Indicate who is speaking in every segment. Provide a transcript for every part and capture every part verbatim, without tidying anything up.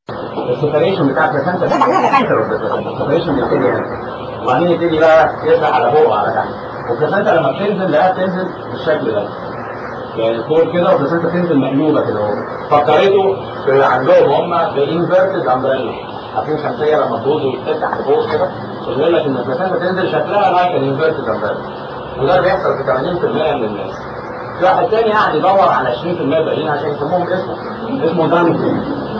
Speaker 1: السيبريشن بتاع البلاسنتا ده معناها كانسر البلاسنتا. السيبريشن بيبتدي هنا وبعدين يبتدي بقى يرجع على فوق وعلى تحت. والبلاسنتا لما بتنزل لا بتنزل بالشكل ده يعني فوق كده، والبلاسنتا تنزل مقلوبه كده اهو. فكرته في عندهم هم بانفيرتد امبريلا. عارفين الشمسيه لما تبوظ وتفتح لفوق كده يقول لك ان البلاسنتا تنزل شكلها لايك الانفيرتد امبريلا، وده بيحصل في ثمانين بالمية من الناس. في واحد تاني قاعد يدور على عشرين بالمية باقيين عشان يسموهم اسمه اسمه دانكن.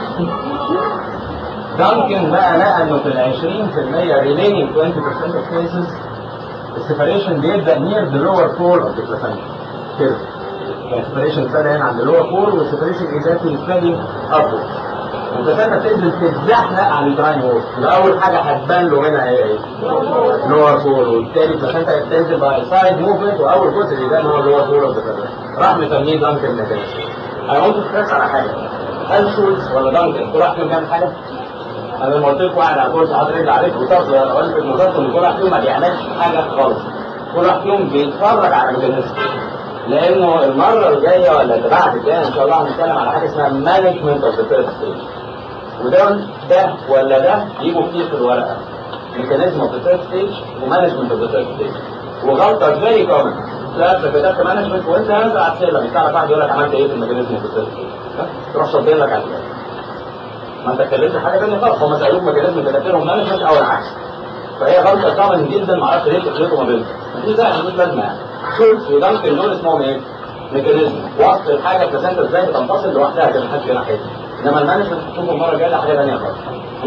Speaker 1: دانكن بقى لقى انه في ال عشرين بالمية remaining twenty percent of cases السيبريشن بيبدا near the lower pole of the placenta كده. يعني السيبريشن ابتدى هنا عند اللور بول، والسيبريشن اكزاكتلي سبريدنج ابورد. البلاسنتا بتنزل تتزحلق على الدراين وول، يبقى اول حاجه هتبان له هنا هي ايه؟ لور بول، وبالتالي البلاسنتا بتنزل باي سايد موفمنت، واول جزء اللي يبان هو اللور بول اوف ذا راح مسميه دانكن ميكانيزم. انا قلت ستريس على حاجه، هل شولز ولا دانكن كل واحد فيهم بيعمل حاجه؟ انا لما قلت لكم قاعد على كرسي حاطط رجل على رجل وطرز، انا قلت في نظركم ان كل واحد فيهم ما بيعملش حاجه خالص، كل واحد فيهم بيتفرج على ميكانيزم. لانه المره الجايه ولا اللي بعد الجايه ان شاء الله هنتكلم على حاجه اسمها مانجمنت اوف ذا فيرست ستيج، وده ده ولا ده يجوا كتير في الورقه. ميكانيزم اوف ذا فيرست ستيج ومانجمنت اوف ذا فيرست ستيج، وغلطه فيري كومن تلاقي كتبت مانجمنت وانت نازل على السلم يطلع واحد يقول لك عملت ايه في الميكانيزم اوف ذا فيرست ستيج، تروح صدق لك على كده ما انت اتكلمت حاجه ثانيه خالص. هم سالوك ميكانيزم كتبت لهم مانجمنت او العكس، فهي غلطه كومن جدا ما اعرفش ليه تخلطوا ما بينهم. مفيش داعي مفيش لازمه يعني. شوف ودانكن دول اسمهم ايه؟ ميكانيزم وصل الحاجه البلاسنتا ازاي بتنفصل لوحدها كده محدش يلاحظها حاجه، انما المانجمنت تشوفه المره الجايه حاجه ثانيه خالص.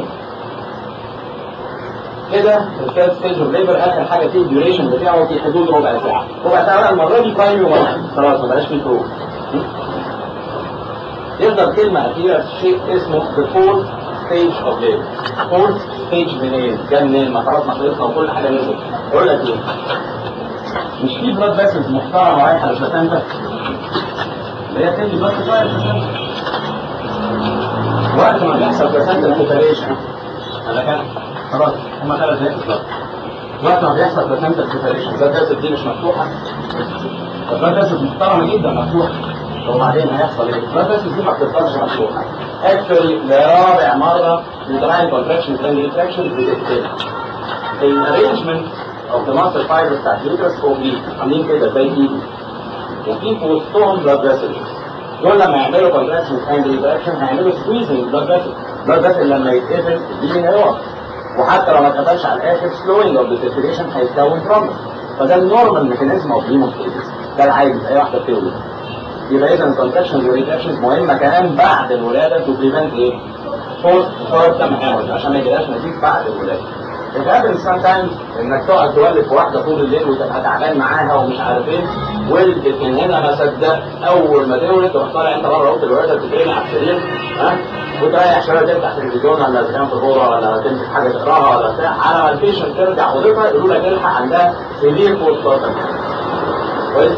Speaker 1: كده الثيرد ستيج اوف ليبر اخر حاجه فيه الديوريشن بتاعه في حدود ربع ساعه، ربع ساعه المره دي برايمري وماركت خلاص ما بقاش فيه فروق. يفضل كلمه اخيره شيء اسمه the fourth stage of labor. fourth stage منين؟ جاي منين؟ ما خلاص ما خلصنا وكل حاجه نزلت. اقول لك ايه؟ مش في بلاد فيسلز محترمه رايحه للبلاسنتا اللي هي تدي بلاد شويه للبلاسنتا. وقت ما بيحصل بلاسنتا سيبريشن انا كان خلاص هما ثلاث دقايق بالظبط. وقت ما بيحصل بلاسنتا سيبريشن البلاد فيسلز دي مش مفتوحه، البلاد فيسلز محترمه جدا مفتوحه، وبعدين هيحصل ايه؟ البلاد فيسلز دي ما بتفضلش مفتوحه. اكشولي لرابع مره الدراين كونتراكشن اند ريتراكشن بتقتل. الارينجمنت اوف ذا ماسل فايبرز بتاعت اليوترس اوبليك عاملين كده زي ايدي، وفي في وسطهم بلاد فيسلز. دول لما يعملوا كونتراكشن اند ريتراكشن هيعملوا سكويزنج بلاد فيسل. بلاد فيسل لما يتقفل الدنيا هيقف، وحتى لو ما اتقفلش على الاخر سلوينج اوف ذا سيركيليشن هيتكون بروبلم. فده النورمال ميكانيزم اوف هيموستاسيس، ده العادي اي واحده بتولد. يبقى اذا الكونتراكشنز والريتراكشنز مهمه كمان بعد الولاده تو بريفنت ايه؟ بوست بارتم هيموريج، عشان ما يجيلهاش نتيجه بعد الولاده. الهابن سام تايمز انك تقعد تولد في واحده طول الليل وتبقى تعبان معاها ومش عارف ايه، ولدت من هنا ما صدقت اول ما تولد تروح طالع انت بره اوضه الولاده تترمي على السرير ها وتريح شويه تفتح تلفزيون ولا تنام في الغرفه ولا تمسك حاجه تقراها ولا بتاع، على ما البيشنت ترجع اوضتها يقولوا لك الحق عندها سيفير بوست بارتم. كويس؟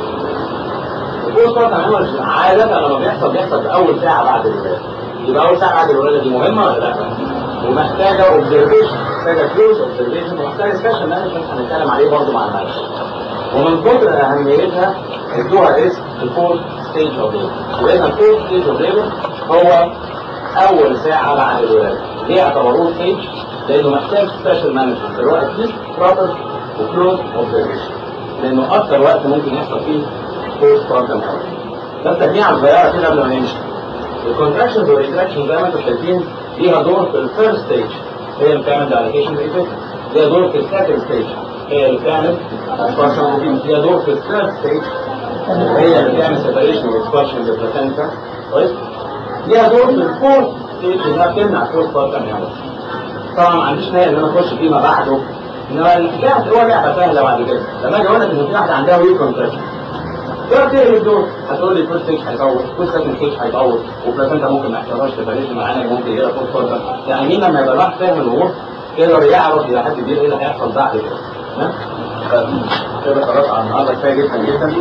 Speaker 1: البوست بارتم هيموريج عاده لما بيحصل بيحصل في اول ساعه بعد الولاده. يبقى اول ساعه بعد الولاده دي مهمه ولا لا؟ ومحتاجه اوبزرفيشن، محتاجه كلوز اوبزرفيشن، ومحتاجه سبيشال مانجمنت هنتكلم عليه برضه مع المانجمنت. ومن كتر اهميتها ادوها اسم الفورث ستيج اوف ليبر. لان الفورث ستيج اوف ليبر هو اول ساعه بعد الولاده. ليه اعتبروه ستيج؟ لانه محتاج سبيشال مانجمنت اللي هو اكيد بروبر وكلوز اوبزرفيشن، لانه اكثر وقت ممكن يحصل فيه بوست بارتم هيموريج. ده تجميعه صغيره كده قبل ما نمشي. الكونتراكشنز والريتراكشنز زي ما انتم شايفين ليها دور في الفيرست ستيج، هي اللي بتعمل دايليتيشن ريفيشن. ليها دور في السكند ستيج، هي اللي بتعمل اكسبانشن اوف. ليها دور في الثيرد ستيج، هي اللي بتعمل سيبريشن واكسبانشن للبلاسنتا. كويس؟ ليها دور في الفورث ستيج انها بتمنع بوست بارتم هيموريج. طبعا ما عنديش نهايه ان انا اخش فيما بعده، انما الحكايه هو لعبه سهله بعد كده. لما اجي اقول لك ان في واحده عندها ويك كونتراكشن دول تقلب دول هتقول لي فيرست ستيج هيطول، فيرست سكند ستيج هيطول، وبلاسنتا ممكن ما يحصلهاش سيبريشن معانا ممكن يجي لها بوست بارتم. يعني مين لما يبقى الواحد فاهم الامور يقدر يعرف الى حد كبير ايه اللي هيحصل بعد كده. تمام؟ كده خلاص على النهارده كفايه جدا جدا.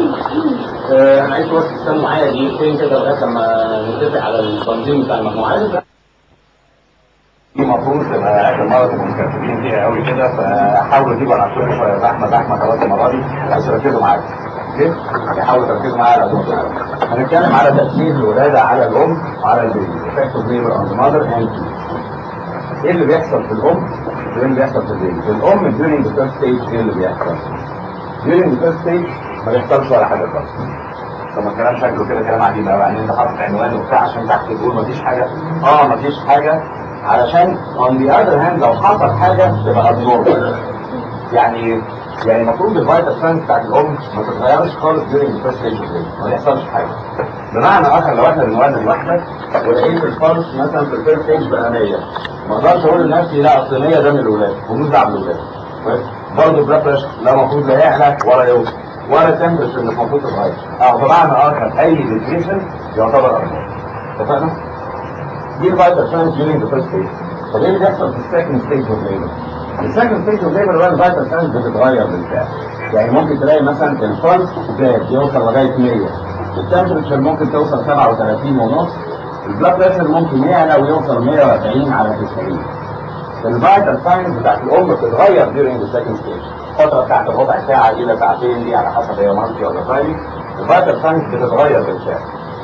Speaker 1: آه انا عايز بس تستنوا معايا دقيقتين كده لغايه لما نتفق على التنظيم بتاع المجموعات. دي المفروض تبقى اخر مره تبقوا مكتفين فيها قوي كده، فحاولوا تجيبوا على شويه زحمه زحمه خلاص المره دي عشان تركزوا معايا. اوكي؟ حاولوا تركزوا معايا على النقطه. هنتكلم على تاثير الولاده على الام وعلى البيبي. effect of labor on the mother and baby. ايه اللي بيحصل في الام وايه اللي بيحصل في البيبي؟ في الام during the first stage ايه اللي بيحصل؟ during the first stage ما بيحصلش ولا حاجه خالص. طب الكلام شكله كده كلام عجيب قوي، يعني انت حاطط عنوان وبتاع عشان تحت تقول مفيش حاجه. اه مفيش حاجه، علشان on the other hand لو حصل حاجه تبقى abnormal. يعني يعني المفروض الفيتال ساينز بتاعت الام ما تتغيرش خالص during the first stage of labor، ما يحصلش حاجه. بمعنى اخر لو احنا بنولد واحده ولقيت الفرس مثلا في الفيرست ستيج بقى مية، ما اقدرش اقول لنفسي لا اصل مية ده من الولاد ومش دعوه بالولاد. برضه البلاد بريشر لا المفروض لا يعلى ولا يوطى ولا التمبرتشر اللي المفروض تتغير. اه بمعنى اخر اي ديفيشن يعتبر ابنورمال. اتفقنا؟ دي الفيتال ساينز during the first stage. طب ايه اللي بيحصل في السكند ستيج اوف ليبر؟ السكند ستيج اوف ليبر بقى الفيتال ساينز بتتغير بالفعل. يعني ممكن تلاقي مثلا البلس زاد يوصل لغايه مية، التمبرتشر ممكن توصل سبعة وثلاثين ونص، البلاد بريشر ممكن يعلى ويوصل مية وأربعين على تسعين. الفيتال ساينز بتاعت الام بتتغير during the second stage. الفتره بتاعت ربع ساعه الى ساعتين دي على حسب هي مالتي ولا برايمري، الفيتال ساينز بتتغير بالفعل.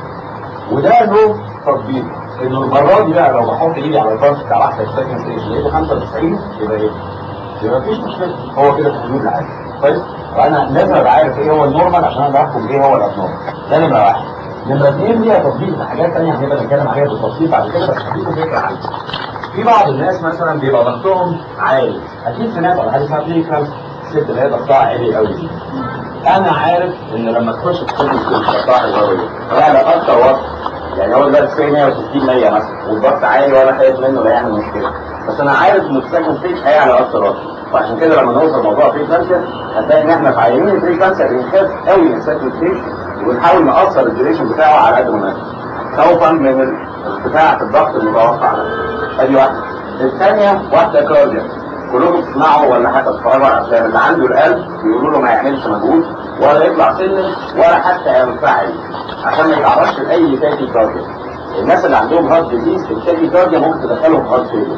Speaker 1: وده له تطبيق انه المره دي بقى لو بحط ايدي على البلس بتاع واحده في السكند ستيج لقيته خمسة وتسعين يبقى ايه؟ يبقى مفيش مشكله، هو كده في حدود العادي. كويس؟ وانا لازم ابقى عارف ايه هو النورمال عشان اقدر احكم ايه هو الابنورمال. ده نمره واحد. نمره اثنين ليها تطبيق في حاجات ثانيه هنبقى نتكلم عليها بالتفصيل بعد كده، بس هديكم فكره عنها. في بعض الناس مثلا بيبقى ضغطهم عالي، اكيد سمعت على حاجه اسمها بريكلامس، الست اللي هي ضغطها عالي قوي دي. انا عارف ان لما تخش في سن ضغطها الهويه هيعلى اكتر وقت، يعني هو دلوقتي في مية وستين مية مثلا والضغط عالي وانا خايف منه لا يعمل مشكله، بس انا عارف ان السكند ستيج هيعلى اكتر وقت. وعشان كده لما نوصل موضوع بريكلامسيا هتلاقي ان احنا في عيانين البريكلامسيا بنخاف قوي من السكند ستيج وبنحاول نقصر الديوريشن بتاعه على قد ما نقدر خوفا من ارتفاع الضغط المتوقع ده. ادي واحده. الثانيه واحده كاردياك، كلكم بتسمعوا ولا حتى تتفرجوا على افلام اللي عنده القلب بيقولوا له ما يعملش مجهود ولا يطلع سلم ولا حتى ينفعل عشان ما يتعرضش لاي تاكي كارديا. الناس اللي عندهم هارت ديزيز التاكي كارديا ممكن تدخلهم في هارت فيلير.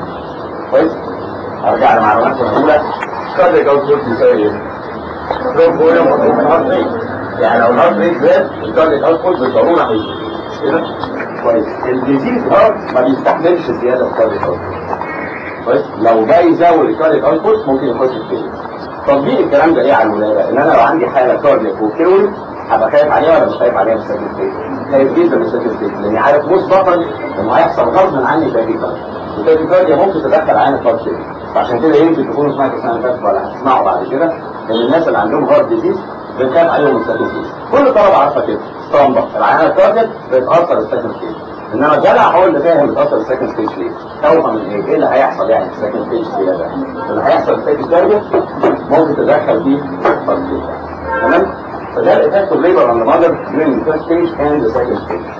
Speaker 1: كويس؟ ارجع لمعلومات الاولى. كاردياك اوتبوت بيساوي ايه؟ ستروك فوليوم مضروب في الهارت ريت. يعني لو الهارت ريت زاد الكاردياك اوتبوت بالضروره هيزيد. كده؟ كويس. الديزيز هارت ما بيستحملش زياده في الكاردياك اوتبوت. كويس؟ لو جاي يزود الكاردياك اوتبوت ممكن يخش في فيلير. تطبيق الكلام ده ايه على الولاده؟ ان انا لو عندي حاله كاردياك وكيوري هبقى خايف عليها ولا مش خايف عليها في السكند ستيج؟ خايف جدا من السكند ستيج لاني عارف مسبقا انه هيحصل غصب عني تاكيكارديا. التاكيكارديا ممكن تدخل عين الهارت فيلير. فعشان كده يمكن تكونوا سمعتوا السنه اللي فاتت ولا هتسمعوا بعد كده ان الناس اللي عندهم هارت ديزيز بنخاف عليهم من السكند ستيج. كل الطلبه عارفه كده. اسطمبه العينه الكاردياك بتاثر السكند ستيج. انما الجدع هو اللي فاهم بتاثر السكند ستيج ليه؟ خوفا من ايه؟ ايه اللي هيحصل يعني في السكند ستيج زياده؟ اللي هيحصل في التاكيكارديا ممكن تدخل فيه الهارت فيلير. تمام؟ فده الافكت اوف ليبر on the mother during the first stage and the second stage.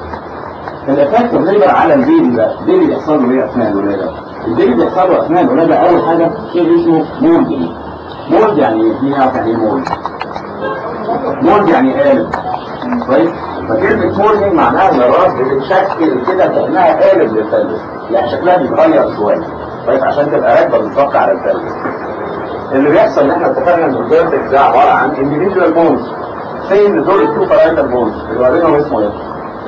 Speaker 1: الافكت اوف ليبر على البيبي بقى، البيبي بيحصل له ايه اثناء الولاده؟ البيبي بيحصل له اثناء الولاده اول حاجه شيء اسمه مولدنج. مولد يعني ايه؟ مين يعرف يعني ايه مولد؟ مولد يعني قالب. كويس؟ فكلمه مولدنج معناها ان الراس بتتشكل كده كانها قالب للفلس، يعني شكلها بيتغير شويه. كويس؟ عشان تبقى راكبه بالظبط على الفلس. اللي بيحصل ان احنا اتفقنا ان الفيرتكس ده عباره عن individual bones. زي ان دول التو بارايتال بونز اللي ما بينهم اسمه ايه؟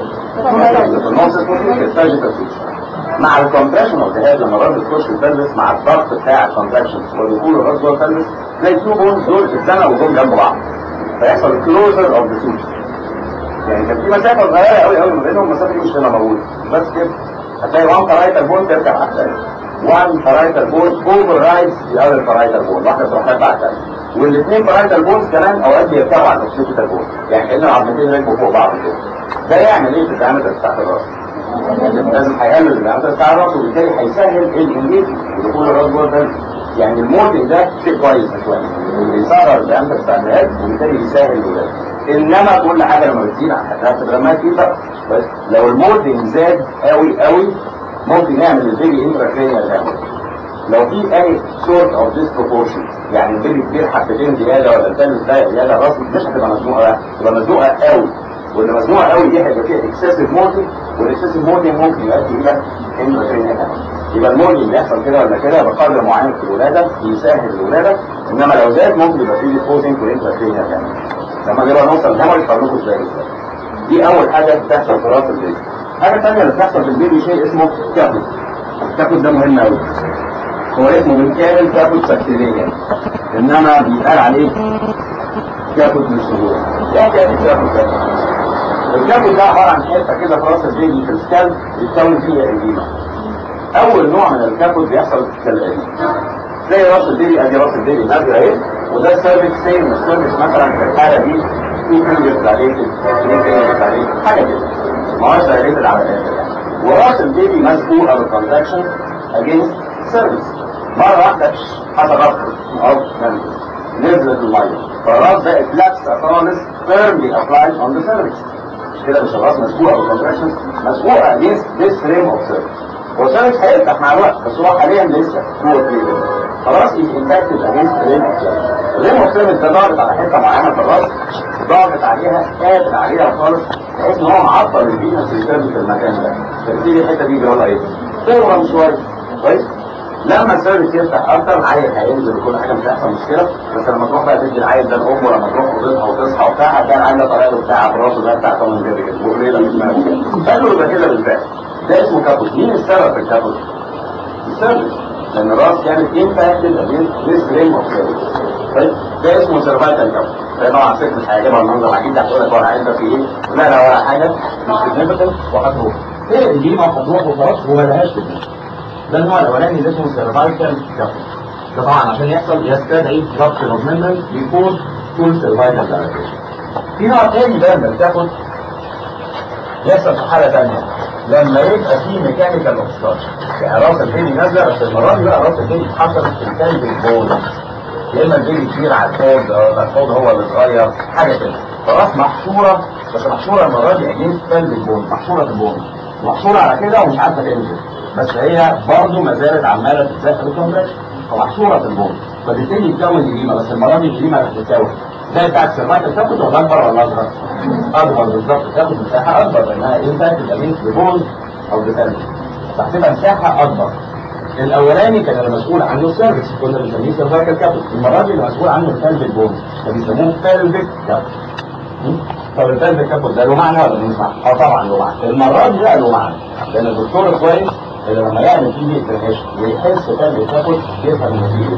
Speaker 1: النص اسمه الساجيتال فيتشر. مع الكومبريشن اوف ذا هيد لما الراس بتخش الفلس مع الضغط بتاع الكونتراكشن ودخول الراس جوه الفلس تلاقي التو بونز دول اتزنقوا وجم جنب بعض فيحصل كلوزر اوف ذا سوتشر. يعني كان في مسافه صغيره قوي قوي ما بينهم، المسافه دي مش هنا موجوده بس كده هتلاقي وان بارايتال بون تركب على الثانيه. one parietal bone overrides the other parietal bone، واحدة تروح تبع الثانية، والاثنين parietal bones كمان اوقات بيركبوا على الoccipital bone، يعني كأن العظمتين ركبوا فوق بعض كده. ده يعمل ايه في الدايمتر بتاعت الراس؟ لازم هيقلل الدايمتر بتاع الراس وبالتالي هيسهل الانجيج ودخول الراس جوه الفلس. يعني المولدنج ده شيء كويس شويه، بيصغر الدايمتر بتاع الهيد وبالتالي بيسهل الولاده. انما كل حاجه لما بتزيد هتبقى لما تزيد بس لو المولدنج زاد قوي قوي ممكن يعمل البيبي انتراكرينيال دامج. لو في اي سورت اوف ديسبروبورشن، يعني البيبي كبير حبتين زياده ولا الفلس ضيق زياده، الراس مش هتبقى مزنوقه بقى، تبقى مزنوقه قوي، واللي مزنوقه قوي دي هيبقى فيها اكسسيف مولدنج، والاكسسيف مولدنج ممكن يؤدي الى انتراكرينيال دامج. يبقى المولدنج بيحصل كده ولا كده بقدر معين في الولاده يسهل الولاده، انما لو زاد ممكن يبقى فيه ديسبوزنج والانتراكرينيال دامج. لما نبقى نوصل لهمرج هقول لكم ازاي ازاي. دي اول حاجه بتحصل في راس البيبي. حاجه ثانيه اللي بتحصل في البيبي شيء اسمه كابوت. الكابوت ده مهم قوي. هو اسمه بالكامل كابوت بكتيريا، انما بيتقال عليه كابوت للصدور. يعني ايه كابوت ده؟ الكابوت ده عباره عن حته كده في راس البيبي في السكال بيتكون فيها اديمه. اول نوع من الكابوت بيحصل كالاتي. زي راس البيبي، ادي راس البيبي نازله اهي، وده السيرفكس سيم. السيرفكس مثلا في الحاله دي في فينجرز عليه في فينجرز عليه حاجه كده، ما هوش دايركتد على الاخر يعني. وراس البيبي مسبوقه بالكونتراكشن اجينست سيرفكس. مره واحده حصل رفض او نزلت الميه، فالراس بقت لابسه خالص فيرملي ابلايد اون ذا سيرفكس. مش كده؟ مش الراس مسبوقه بالكونتراكشن، مسبوقه اجينست ذيس فريم اوف سيرفكس. والسيرفكس هيفتح مع الوقت، بس هو حاليا لسه هو كده. خلاص يبقى انتاكتد اجينست فريم اوف سيرفكس. الريم اوف سيرفكس ده ضاغط على حته معينه في الراس، ضاغط عليها قافل عليها خالص، بحيث ان هو معطل الفينس ريتيرن في المكان ده. فبتيجي الحته دي جراها ايه؟ تورم شويه. كويس؟ لما السيرفكس يفتح اكتر العيل هينزل وكل حاجه مش هيحصل مشكله، بس لما تروح بقى تدي العيل ده الام، ولما تروح اوضتها وتصحى وبتاع هتلاقي العيل ده طريقته بتاع براسه ده بتاع طمن كده كده وقليله مش مهم. فقالوا يبقى كده بالفعل. ده اسمه كابوت. مين السبب في الكابوت؟ السيرفكس، لان الراس كانت امباكتد اجينست ذيس فريم اوف سيرفكس. طيب ده اسمه سيرفايكال كابوت. ده طبعا ست مش هيعجبها المنظر، اكيد هتقول لك هو العيل ده في ايه؟ لا لا ولا حاجه، مش سيجنفيكنت وهتروح. هي دي ما هتروح وخلاص وما لهاش كده. ده النوع الاولاني اللي اسمه سيرفايكال كابوت. ده طبعا عشان يحصل يستدعي ضغط الممبرين بيكون فول سيرفايكال دايلاتيشن. في نوع تاني بقى من الكابوت يحصل في حاله ثانيه لما يبقى في ميكانيكال اوبستراكشن. يعني راس البيبي نازله، بس المره دي بقى راس البيبي حصلت في الكلب البول، يا اما البيبي كبير على الحوض ولا الحوض هو اللي صغير حاجه كده، فراس محشوره، بس محشوره المره دي اجينست كلب البول، محشوره في البول، محشوره على كده ومش عارفه تنزل، بس هي برضه ما زالت عماله تتدخل الكونتراكشن، فمحشوره في البول، فبالتالي يتكون اديمه، بس المره دي الاديمه هتتكون زي بتاعت السيرفايكال تاخد ولا اكبر ولا اصغر؟ اكبر بالظبط، تاخد مساحه اكبر لانها امباكت اجينست البول او بتنزل، فهتبقى مساحه اكبر. الاولاني كان المسؤول عنه السيرفكس، كنا بنسميه سيرفايكال كابوت. المره دي المسؤول عنه الكلب البون، فبيسموه كلبك كابوت. طب الكلب كابوت ده له معنى ولا مش معنى؟ اه طبعا له معنى. المره دي بقى له معنى، لان الدكتور كويس اللي لما يعمل فيه اكزامينشن ويحس كلب كابوت يفهم انه فيه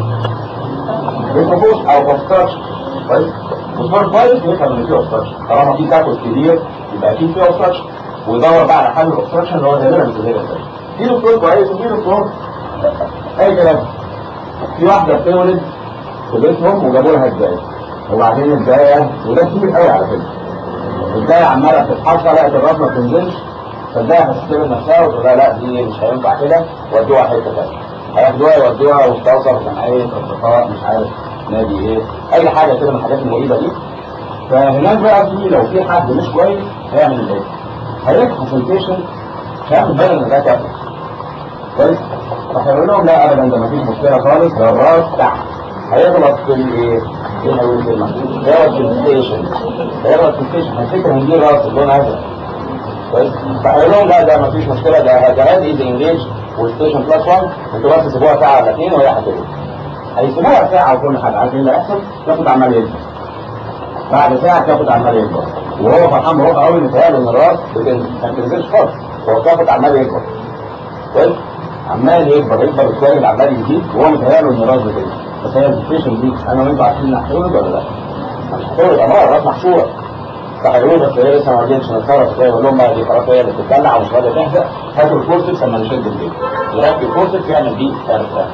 Speaker 1: ايه؟ يفهم او اوبستراكشن. كويس؟ دكتور كويس يفهم انه فيه اوبستراكشن، طالما في كابوت كبير يبقى فيه فيه اوبستراكشن، ويدور بقى على حل الاوبستراكشن اللي هو غالبا مش غير ده. في دكتور كويس وفي دكتور اي كلام. في واحده بتولد في بيتهم وجابوا لها الدايه، وبعدين الدايه وده كتير قوي على فكره، الدايه عماله تتحصى لقت الراس ما بتنزلش، فالدايه هتستلم نفسها وتقول لها لا دي مش هينفع كده، ودوها حته ثانيه. هياخدوها يودوها وتوصل جمعيه اصدقاء مش عارف نادي ايه، اي حاجه كده من الحاجات المريبه دي. فهناك بقى في لو في حد مش كويس هيعمل ايه؟ هيفتح سنتيشن، هياخد باله ان ده كابوت. كويس؟ فهيقول لهم لا ابدا ده مفيش مشكله خالص، ده الراس تحت هيغلط في الايه؟ ايه هيقول الكلمه؟ هيغلط في الستيشن، هيغلط في الستيشن، هيفتكر ان دي راس اللون ازرق. كويس؟ فهيقول لهم لا ده مفيش مشكله، ده جهاز ايز انجيج والستيشن بلس واحد، انتوا بس سيبوها ساعه ولا اثنين وهي هتولد. هيسيبوها ساعه وكل حاجه، عارفين اللي هيحصل؟ كابوت عمال يكبر. بعد ساعه كابوت عمال يكبر، وهو فرحان بروحه قوي متهيأله ان الراس بتنزل، ما بتنزلش خالص، هو كابوت عمال يكبر. كويس؟ عمال يكبر يكبر السوالد عمال يزيد وهو متهيأله ان الراس بتنزل، بس هي الستيشن دي انا وانتوا عارفين انها هتولد ولا لا؟ مش هتولد، امال الراس محشوره. فهيقولوا بس هي لسه ما رضيتش نتصرف ازاي، يقول لهم بقى دي خلاص هي اللي بتتدلع ومش راضيه تهدأ، هاتوا الفورسكس اما نشد البيت. يركب الفورسكس يعمل دي كارثه.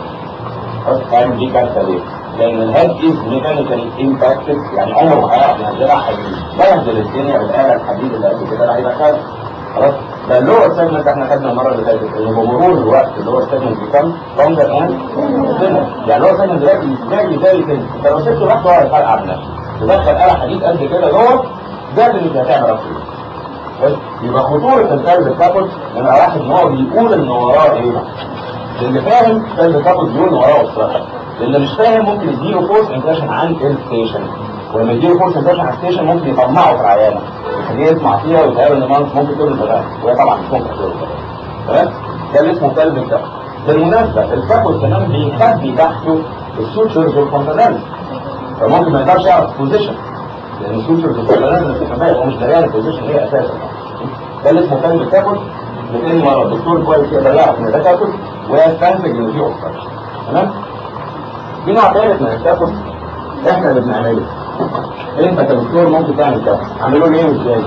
Speaker 1: يعمل دي كارثه ليه؟ لان الهيد از ميكانيكالي امباكتد، يعني عمره ما هيعرف ينزلها حديد، بهدل الدنيا بالاله الحديد اللي قد كده اللي هيدخلها. خلاص؟ ده اللور سيجمنت احنا خدنا المره اللي فاتت انه بمرور الوقت اللور سيجمنت بيكون لونجر اند ثينر، يعني اللور سيجمنت دلوقتي فيري فيري ثين، انت لو سبته لوحده هو هيفرقع من نفسه، تدخل آلة حديد قد كده جوه ده اللي مش هتعمل اكتر. يبقى خطوره الكلب الكابوت ان واحد ان هو بيقول ان وراه ايه؟ اللي فاهم كلب الكابوت بيقول ان وراه اوبستراكشن، اللي مش فاهم ممكن يديله فورس امبريشن عن الستيشن، ولما يديله فورس امبريشن عن الستيشن ممكن يطمعه في العيانه، يخليه يسمع فيها ويتقابل ان ممكن تقول البغاء، وهي طبعا مش ممكن تقول البغاء. تمام؟ ده اللي اسمه كلب الكابوت. بالمناسبه الكابوت كمان بيخبي تحته السوتشرز والكونترنالز، فممكن ما يقدرش يعرف بوزيشن. لان السوشيال بتبقى لازم تفهمها، هو مش دريان البوزيشن هي اساسا. ده اللي اسمه كان بتاكل لتاني مره الدكتور كويس يقدر يعرف ان ده تاكل ويستنتج ان في اوبستراكشن. تمام؟ في نوع ثالث من التاكل احنا اللي بنعمله. انت كدكتور ممكن تعمل كده، اعمله ليه وازاي؟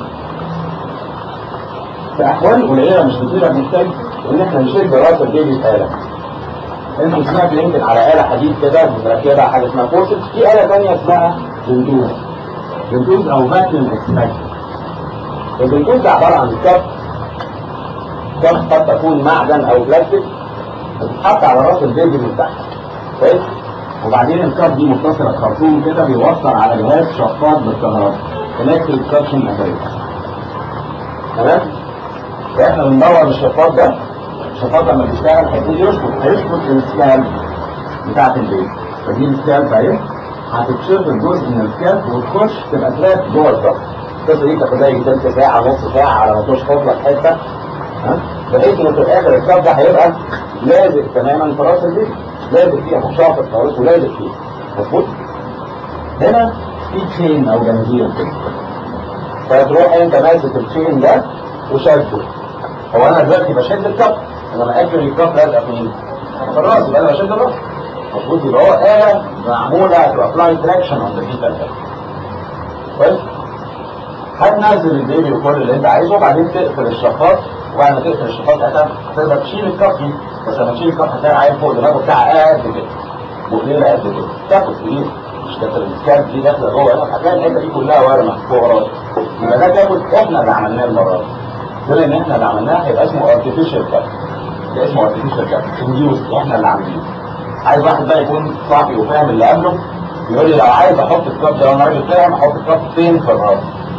Speaker 1: في احوال قليله مش كتيره بنحتاج ان احنا نشد راس البيبي في آلة. انتوا سمعت يمكن على آلة حديد كده مركبه حاجه اسمها فورسز، في آلة ثانيه اسمها بنتوز. بنتوز او فاكيوم اكستراكتور. البنتوز ده عباره عن كف كف قد تكون معدن او بلاستيك بتتحط على راس البيبي من تحت. كويس؟ وبعدين الكف دي متصله بخرطوم كده بيوصل على جهاز شفاط بالكهرباء. الكتريك سكشن اباريتس. تمام؟ فاحنا بندور الشفاط ده، الشفاط لما بيشتغل هيبتدي يشفط، هيشفط السكال بتاعت البيبي. فدي السكال اهي هتتشفط جزء من السكال وتخش تبقى تراب جوه الضغط. القصه دي تاخد لها تلت ساعه نص ساعه على ما تشفط لك حته، ها؟ بحيث ان في الاخر الكاب ده هيبقى لازق تماما في راس البيبي، لازق فيها مش شافط خالص ولازق فيه. مظبوط؟ هنا في تشين او جنزير كده، فتروح انت ماسك التشين ده وشده. هو انا دلوقتي بشد الكاب، لما اكل الكاب لازقه فين؟ في الراس، يبقى انا بشد الراس. مظبوط؟ يبقى هو آلة معموله تو ابلاي تراكشن اون ذا فيتال هيد. كويس؟ هتنزل البيبي وكل اللي انت عايزه وبعدين تقفل الشفاط، وبعد ما تقفل الشفاط تقدر تشيل الكاب دي، بس لما تشيل الكاب هتلاقي عيل فوق دماغه بتاعها قد كده وقليله قد كده، تاكل كبير مش كتر السكاب دي داخله جوه هنا، هتلاقي الحته دي كلها ورمه فوق راسك. يبقى ده تاكل احنا اللي عملناه المره دي. بما ان احنا اللي عملناه هيبقى اسمه ارتفيشال كاب. ده اسمه ارتفيشال كاب، انديوس، احنا اللي عاملينه. عايز واحد بقى يكون صاحي وفاهم اللي قبله يقول لي لو عايز احط الكاب ده وانا راجل فاهم احط الكاب فين في الراس؟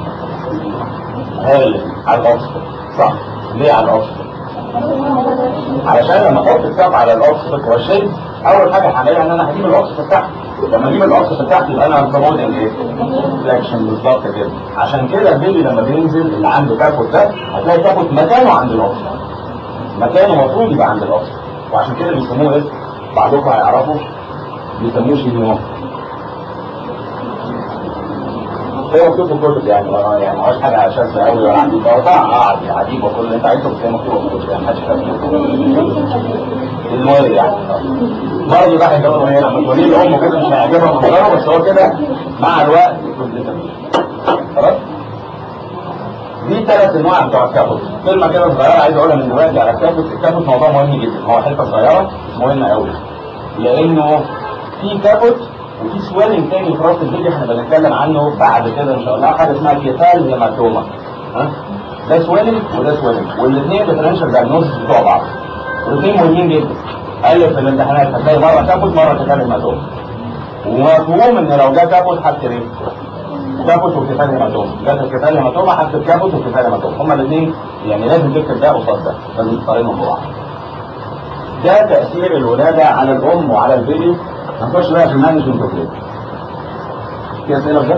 Speaker 1: هاي على الاوكسفورد. صح. ليه على الاوكسفورد؟ علشان لما احط الكاب على الاوكسفورد واشيل، اول حاجه هعملها ان انا هجيب الاوكسفورد تحت. لما اجيب الاوكسفورد تحت يبقى انا بروموتنج ايه؟ فليكشن. بالظبط كده. عشان كده البيبي لما بينزل اللي عنده كابوت ده هتلاقي كابوت مكانه عند الاوكسفورد. مكانه المفروض يبقى عند الاوكسفورد، وعشان كده بيسموه ايه؟ بعضكم هيعرفوا بيسموه شينيون. هي مكتوب في الكتب يعني، يعني ما هوش حاجه شاذه قوي ولا عجيبه، اه عادي عجيبه وكل اللي انت عايزه، بس هي مكتوبه في الكتب يعني محدش فاهم. المهم يعني برضه ده هيجاوب هي لما تقولي لامه كده مش هيعجبها منظره، بس هو كده مع الوقت يكون ده. خلاص؟ دي ثلاث انواع بتوع الكابوت. كلمه كده صغيره عايز اقولها من دلوقتي على الكابوت. الكابوت موضوع مهم جدا، هو حته صغيره بس مهمه قوي، لانه في كابوت وفي سويلنج تاني في راس البيبي احنا بنتكلم عنه بعد كده ان شاء الله، حاجه اسمها كيفال هيماتوما. ها؟ ده سويلنج وده سويلنج، والاثنين ديفرنشال دايجنوستس بتوع بعض. والاثنين مهمين جدا. الف في الامتحانات هتلاقي مره كابوت مره كيفال هيماتوما. ومفهوم ان لو جه كابوت هكتب ايه؟ كابوت وكيفال هيماتوما، جت الكيفال هيماتوما هكتب كابوت وكيفال هيماتوما، هما الاثنين يعني لازم تكتب ده قصاد ده، لازم تقارنهم ببعض. ده تاثير الولاده على الام وعلى البيبي. هنخش بقى في المانجمنت اوف ليبر. في اسئله بجد؟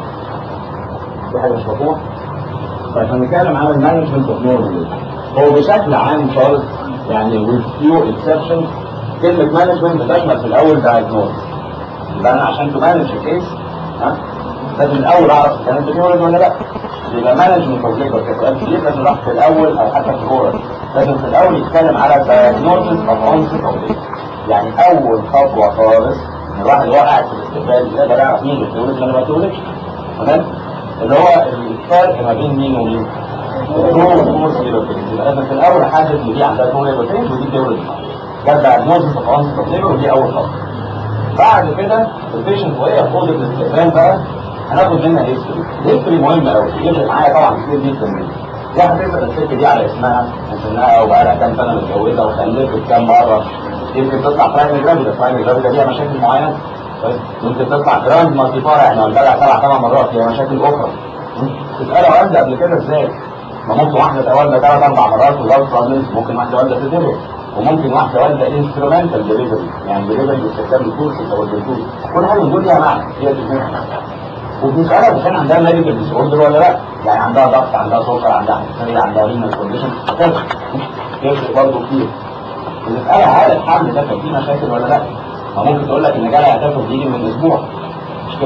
Speaker 1: في حاجه مش مفهومه؟ طيب هنتكلم عن المانجمنت اوف نورمال ليبر. هو بشكل عام خالص يعني with few exceptions كلمه مانجمنت بتشمل في الاول دايجنوز. يبقى انا عشان تمانج الكيس ها لازم الاول اعرف اذا كانت بتولد ولا لا. يبقى مانجمنت اوف ليبر كسؤال كبير لازم نروح في الاول او حتى في الاورال لازم في الاول يتكلم على diagnosis of onset of labor. يعني اول خطوه خالص ان الواحد هو قاعد في الاستقبال يقدر يعرف مين اللي بتولد ولا ما بتولدش. تمام؟ اللي هو الفرق ما بين مين ومين؟ الرول فورس ليبر. يبقى لازم في الاول احدد ان دي عندها تو ليبر بينز ودي بتولد. ده diagnosis of onset of labor ودي اول خطوه. بعد كده البيشنت وهي في اوضه الاستقبال بقى هناخد منها هيستوري. هيستوري مهم قوي، يفرق معايا طبعا كتير جدا جدا. دي هتسال الست دي على اسمها وسنها وبقى لها كام سنه متجوزه وخلفت كام مره. يمكن تطلع برايمري جرافيدا، برايمري جرافيدا ليها مشاكل معينه. ممكن تطلع جراند مالتيفارا يعني والدلع سبع ثمان مرات فيها مشاكل اخرى. تسالها والده قبل كده ازاي؟ ما ممكن واحده تولد ثلاث اربع مرات وجاوب بروبلمز، ممكن واحده والده تدبر، وممكن واحده والده انسترومنتال ديليفري يعني ديليفري باستخدام الكورس او البنتوز. كل حاجه من دول ليها معنى هي تفهم. وبنسالها اذا كان عندها ميديكال ديس اوردر ولا لا، يعني عندها ضغط، عندها سكر، عندها حساسيه، عندها رينال كونديشن كده. يفرق برضه كتير. بنسالها هل الحمل ده كان فيه مشاكل ولا لا؟ ما ممكن تقول لك ان جالها هتاخد بيجي من اسبوع مش كده؟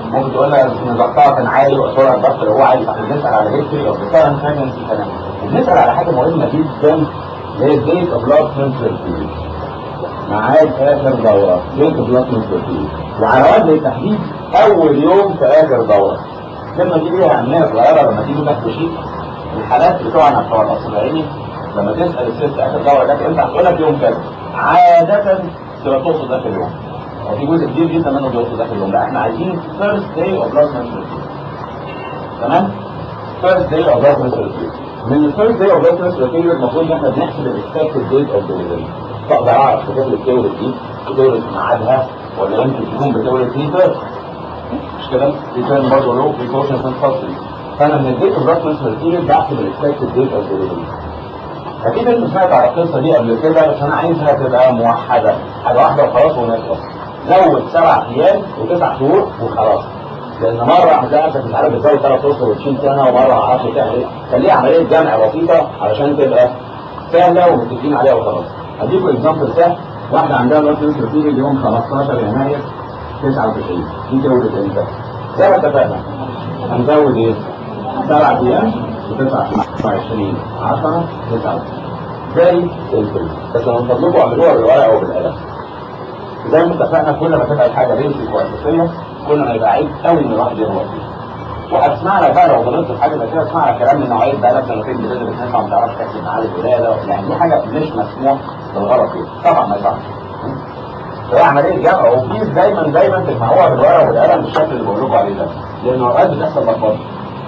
Speaker 1: ممكن تقول لك ان ضغطها كان عالي واثرها الضغط اللي هو عالي، فاحنا بنسال على هيستوري اوف ريكارنت بريجنسي كمان. وبنسال على حاجه مهمه جدا اللي هي الديت اوف لاست منسترال بيريود، ميعاد اخر دوره، ديت اوف لاست منسترال بيريود، وعلى وجه التحديد اول يوم في اخر دوره. لما دي ليها اهميه صغيره لما تيجي تاخد شيء الحالات بتوعنا بتوع القصر العيني، لما تسال الست اخر دوره جت امتى هتقول لك يوم كذا، عاده تبقى تقصد اخر يوم. وفي جزء كبير جدا منه بيوصل داخل اليوم. لا احنا عايزين first day of blood menstrual. تمام؟ first day of blood menstrual. من first day of blood menstrual المفروض ان احنا بنحسب ال expected date of delivery. تقدر اعرف الطفل بتولد دي بتولد ميعادها ولا يمكن تكون بتولد في first. مش كده؟ دي كان برضه له precautions and subsidies. فانا من الديت اوف blood menstrual period بحسب ال expected date of delivery. اكيد انت سمعت على القصه دي قبل كده، بس انا عايزها تبقى موحده، حاجه واحده وخلاص ونخلص. زود سبع ايام وتسع شهور وخلاص. لان مره هتلاقي نفسك مش عارف تزود ثلاث اشهر وتشيل سنه، ومره ما اعرفش تعمل ايه. خليها عمليه جمع بسيطه علشان تبقى سهله ومتفقين عليها وخلاص. هديكم اكزامبل سهل. واحده عندها لاست منسترال بيريود يوم خمستاشر يناير تسعة وتسعين، دي تولد امتى؟ زي ما اتفقنا هنزود ايه؟ سبع ايام وتسع وعشرين عشرة تسعة زي سيمبل. بس من فضلكم اعملوها بالورقه وبالقلم. زي ما اتفقنا كل ما تبقى الحاجه بيسك واساسيه كل ما يبقى عيب قوي ان الواحد يغلط فيها. وهتسمع لك بقى لو غلطت في حاجه زي كده اسمع لك كلام من نوعيه بقى لك سنتين بتدرس بتنفع ما تعرفش تحسب معاد الولاده، يعني دي حاجه مش مسموح بالغلط فيها، طبعا ما ينفعش. فهي عمليه جمع وبليز دايما دايما تسمعوها بالورقه والقلم بالشكل اللي بقول لكم عليه ده، لانه اوقات بتحصل لخبطه.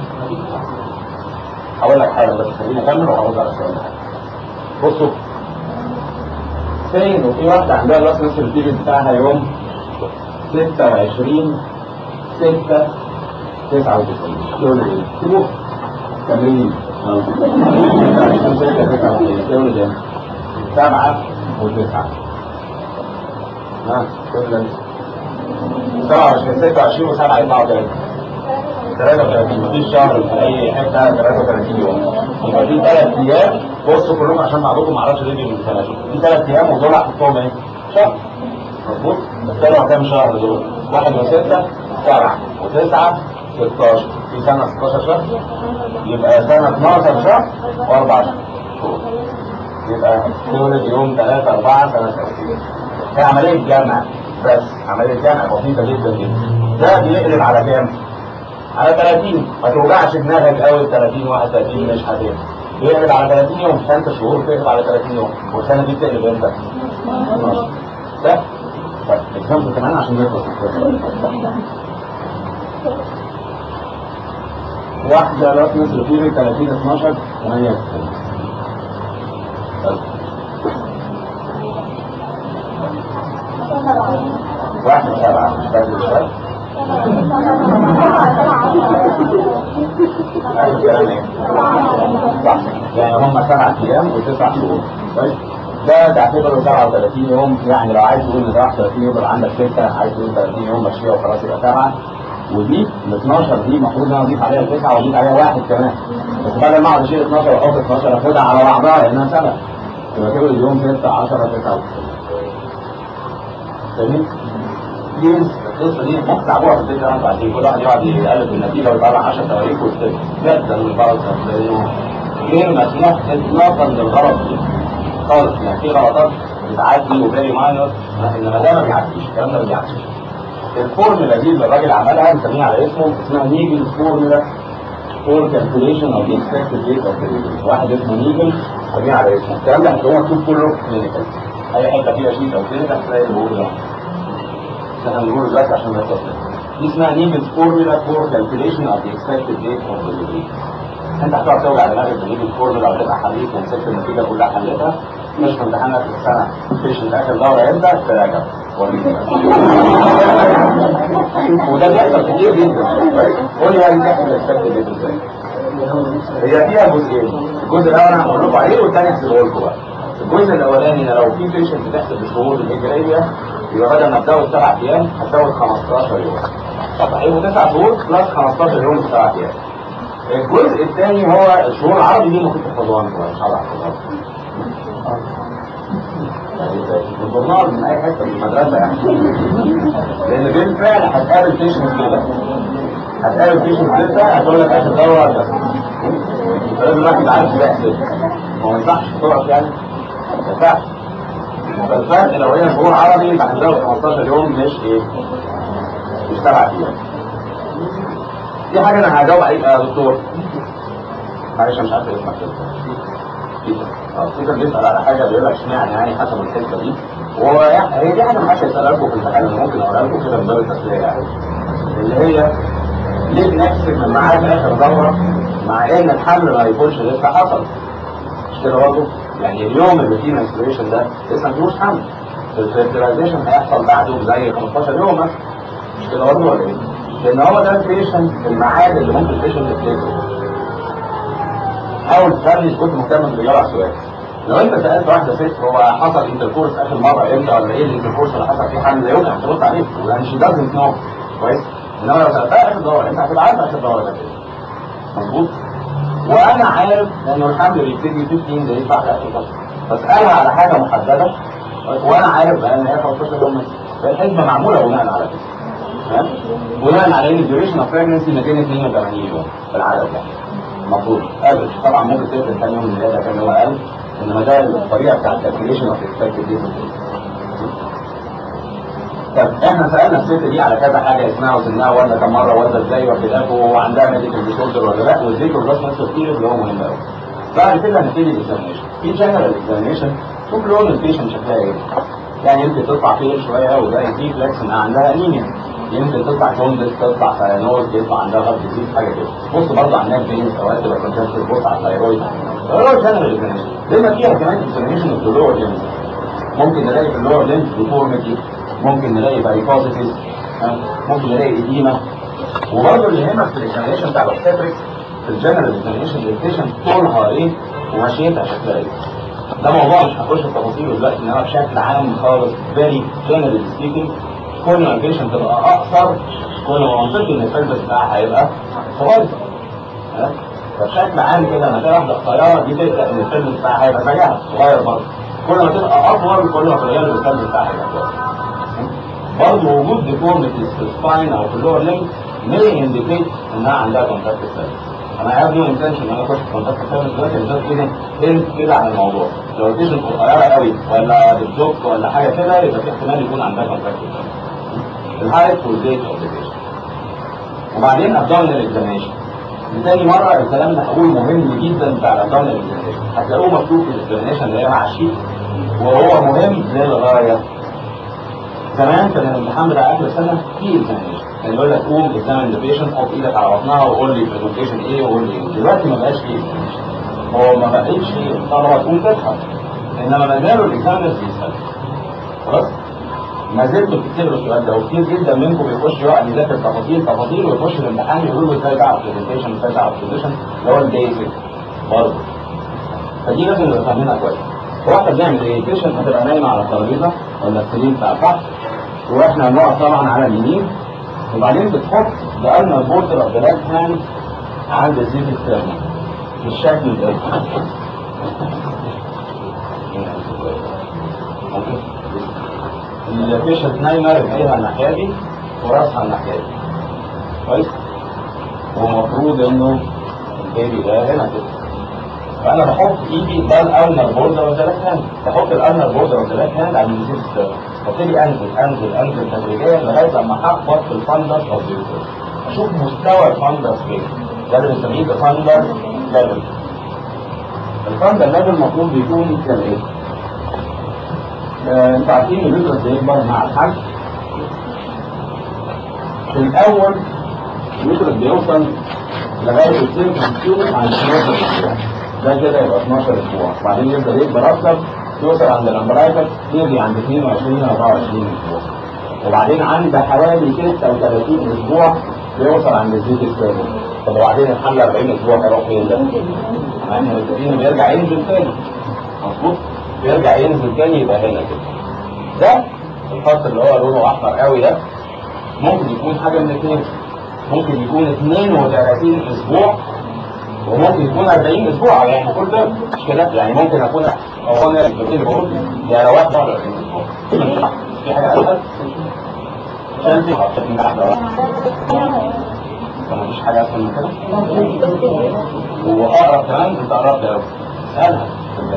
Speaker 1: هقول لك حاجه بس خليني اكمل وهرد على السؤال ده. بصوا فين وفي واحدة عندها لاست منسترال بيريود بتاعها يوم ستة وعشرين ستة تسعة وتسعين، تولد ايه؟ سيبوه تمرين ستة وعشرين ستة تسعة وتسعين تولد ايه؟ سبعة وتسعة. ها تولد سبعة وعشرين ستة وعشرين وسبعة يطلعوا تلاتة ثلاثة وثلاثين. مفيش شهر في أي حتة ثلاثة وثلاثين يوم. يبقى في ثلاث أيام. بصوا كلكم عشان بعضكم ما اعرفش ليه من ثلاثة. في ثلاث أيام ودول هحطهم إيه؟ شهر. مظبوط؟ طلعوا كام شهر دول؟ واحد وستة سبعة وتسعة ستاشر. في سنة ستاشر شهر؟ يبقى سنة اتناشر شهر وأربع شهور. يبقى تولد يوم ثلاثة أربعة سنة ثلاثين. هي عملية جمع بس، عملية جمع بسيطة جدا جدا. ده بيقلب على كام؟ على ثلاثين. ما توجعش دماغك قوي ال ثلاثين واحد وثلاثين مش هتقلب. بيقلب على ثلاثين يوم، خمس شهور بيقلب على ثلاثين يوم، والسنة دي بتقلب امتى؟ اتناشر. ده طيب اكزامبل كمان عشان نخلص الكلام. واحدة راس مصر فيري ثلاثين اتناشر ثمانية وتسعين. واحد سبعة مش فاكر شوية. صح، يعني هم سبعة ايام وتسع شهور. طيب ده تعتبره سبعة وثلاثين يوم، يعني لو عايز تقول ان ده واحد وثلاثين يوم يبقى عندك ستة، عايز تقول ثلاثين يوم مشيها وخلاص يبقى سبعة. ودي ال اتناشر دي المفروض ان انا اضيف عليها تسعة واضيف عليها واحد كمان، بس بدل ما اقعد اشيل اتناشر واحط اتناشر اخدها على بعضها لانها سبعة، يبقى كده اليوم ستة عشرة تسعة وتسعين. فاهمين؟ بليز القصه دي تلعبوها في البيت انتوا عايزين، كل واحد يقعد يقلب النتيجه ويطلع عشر تواريخ ويكتب جدا للغلط لانه غير مسموح اطلاقا للغلط فيه خالص. يعني في غلطات بتعدي وفيري ماينر، انما ده ما بيعديش، الكلام ده ما بيعديش. الفورمولا دي اللي الراجل عملها مسميها على اسمه، اسمها نيجل فورمولا فور كالكوليشن اوف ذا اكسبكتد ريت اوف ديليفري. واحد اسمه نيجل مسميها على اسمه. الكلام ده هتلاقوه مكتوب كله كلينيكال، اي حته فيها شيت او كلينيكال هتلاقي اللي بقوله ده. احنا بنقول دلوقتي عشان ما يتصل. دي اسمها نيجل فورمولا فور كالكوليشن اوف ذا اكسبكتد ريت اوف ديليفري. انت هتقعد توجع دماغك بنيجل فورمولا وتبقى حليت ومسكت النتيجه كلها حليتها، مش في امتحانات السنه فيش في اخر دوره امتى تراجع. وده بيحصل كتير جدا. قول لي يعني تحصل الاكسبكتد ريت ازاي؟ هي فيها جزئين، الجزء الاول انا هقول لكم عليه والثاني هسيبه لكم بقى. الجزء الاولاني لو في بيشنت بتحسب الشهور الهجريه يبقى بدل ما تزود سبع ايام هتزود خمستاشر يوم. صحيح، وتسع شهور بلس خمستاشر يوم في سبع ايام. الجزء الثاني هو الشهور العربي دي ممكن تحفظوها انتوا مش هقدر احفظها. الجورنال من اي حته في المدرسه يعني. لان بالفعل هتقابل بيشنت كده هتقابل بيشنت لسه هتقول لك اخر دواء ده لازم الواحد عارف يحسب، هو ما ينفعش تقف يعني ما ينفعش. فالفرق لو هي شهور عربي يبقى هنزود خمستاشر يوم مش ايه؟ مش سبع ايام. دي حاجه انا هجاوب عليها يا دكتور. معلش مش عارف اسمك كده. اه كده بيسال على حاجه بيقول لك اشمعنى يعني حسب الحته دي. وهو يعني هي دي حاجه ما حدش يسالها لكم في الامتحان، انا ممكن اقولها لكم كده من باب التسليه يعني. اللي هي ليه بنحسب من ميعاد اخر دوره مع ان الحمل ما يكونش لسه حصل؟ مش كده برضه؟ يعني اليوم اللي فيه menstruation ده لسه ما فيهوش حمل. الفيرتيلايزيشن هيحصل بعده زي خمستاشر يوم مثلا. مش كده برضه ولا ايه؟ لان هو ده البيشنت الميعاد اللي ممكن البيشنت يفتكره. حاول تخلي كنت مهتم بالاجابه على السؤال. لو انت سالت واحده ست هو حصل انتركورس اخر مره امتى ولا ايه الانتركورس اللي حصل فيه حمل، لا يمكن ترد عليك لان شي دازنت نو. كويس؟ انما لو سالتها اخر دوره انت هتبقى عارف اخر دوره ده ايه. مظبوط؟ وانا عارف انه الحمل بيبتدي خمستاشر دقيقه بعد اخر دوره. بسالها على حاجه محدده وانا عارف بان هي خمستاشر يوم. فالحسبه معموله بناء على كده. تمام؟ بناء على ان الديوريشن اوف بريجنسي مئتين واثنين وثمانين يوم في العدد يعني. المفروض افريج طبعا ممكن تفرق كام يوم من زياده كام يوم اقل، انما ده الطريقه بتاعت الكالكوليشن اوف اكسبكتد ديت. طب احنا سالنا الست دي على كذا حاجه اسمها وسنها ولا كم مره ولا ازاي وخلافه وعندها ميديكال ديسوردر ولا لا، والذكر ده نفسه كتير اللي هو مهم قوي. بعد كده هنبتدي الاكزامينشن. في جنرال اكزامينشن شوف لون البيشنت شكلها ايه. يعني يمكن تطلع فيه شويه وده يديك فليكس ان عندها انيميا، يمكن تطلع جوندس، تطلع سيانوز، يطلع عندها غرب ديزيز حاجه كده. بص برضه عندها فينس اوقات تبقى كونتنت تبص على الثايرويد. هو جنرال اكزامينشن بما فيها كمان اكزامينشن اوف اللور ليمز. ممكن نلاقي في اللور ليمز ديفورميتي، ممكن نلاقي بايكوزيتيز، ممكن نلاقي ايديما. وبرضه اللي يهمك في الاكزامينشن بتاع الاوبستريك في الجنرال اكزامينشن البيشنت طولها ايه ومشيتها شكلها ايه. ده موضوع مش هخش في تفاصيله دلوقتي، انما بشكل عام خالص فيري جنرال سبيكينج كل ما البيشنت تبقى اقصر كل ما منطقي ان الفيلم بتاعها هيبقى صغير. فبشكل عام كده لما تلاقي واحده قصيره دي تبدا ان الفيلم بتاعها هيبقى زيها صغير برضه. كل ما تبقى اطول كل ما في الغالب الفيلم بتاعها هيبقى كويس. برضه وجود ديفورميتيز في السباين او في اللور ليمب may indicate انها عندها كونتاكت سيرفيس. انا هاف نو انتنشن ان انا اخش في كونتاكت سيرفيس دلوقتي، بس كده هنت كده عن الموضوع. لو البيشنت قصيره قوي ولا بتزك ولا حاجه كده يبقى في احتمال يكون عندها كونتاكت سيرفيس. الهايت والديت اوف ذا بيشنت. وبعدين ابدومينال اكزامينشن. لتاني مره الكلام اللي هقوله مهم جدا بتاع الابدومينال اكزامينشن، هتلاقوه مكتوب في الاكزامينشن اللي هي مع الشيت وهو مهم للغايه. زمان كان الامتحان بتاع اخر السنه فيه اكزامينشن، كان يقول لك قوم اكزامين ذا بيشنت، حط ايدك على بطنها وقول لي برزنتيشن ايه وقول لي ايه. دلوقتي ما بقاش فيه اكزامينشن، هو ما بقتش فيه الطلبه تقوم تفهم، انما ما زالوا الاكزامينرز بيسالوا. خلاص؟ ما زلتوا بتكتبوا السؤال ده وكتير جدا منكم بيخش يقعد يذاكر تفاصيل تفاصيل ويخش الامتحان يقول له ازاي تعرف برزنتيشن ازاي تعرف برزنتيشن اللي هو البيزك برضه. فدي لازم نبقى فاهمينها كويس. واحده بنعمل ايه؟ البيشنت هتبقى نايمه على الترابيزه ولا السرير بتاع الفحص واحنا هنقف طبعا على اليمين، وبعدين بتحط بقالنا البوردر اوف ذا ليفت هاند عند الزيت الثاني بالشكل ده. البيشنت نايمه رجليها الناحيه دي وراسها الناحيه دي. كويس؟ ومفروض انه البيبي ده هنا كده. فانا بحط ايدي ده الارنر بوردر اوف ذا ليفت هاند، بحط الارنر بوردر اوف ذا ليفت هاند على الزيت الثاني. وابتدي انزل انزل انزل تدريجيا لغايه لما اخبط في الفندس او اليوتر. اشوف مستوى الفندس فين. ده اللي بنسميه الفندر ليفل. الفندر ليفل المفروض بيكون كالايه؟ آه انتوا عارفين اليوتر بيكبر مع الحمل. في الاول اليوتر بيوصل لغايه السيركل عند اتناشر اسبوع. ده كده يبقى اتناشر اسبوع، بعدين يبدا يكبر اكتر يوصل عند الامبرايكس يجي عند اتنين وعشرين اربعة وعشرين اسبوع، وبعدين عند حوالي ستة وثلاثين اسبوع بيوصل عند الزيت الثاني. طب وبعدين الحمل اربعين اسبوع هيروح فين ده؟ يعني الزيت بيرجع ينزل تاني. مظبوط؟ بيرجع ينزل تاني يبقى هنا كده. ده الخط اللي هو لونه احمر قوي ده ممكن يكون حاجه من اثنين، ممكن يكون اتنين وثلاثين اسبوع وممكن يكون اربعين اسبوع، يعني كل ده مش كده. يعني ممكن اكون او انا بقول يعني لو واحد ولا في حاجه اسهل عشان تبقى واحده واحده فمفيش حاجه اسهل من كده. واقرب كمان، انت قربت قوي. اسالها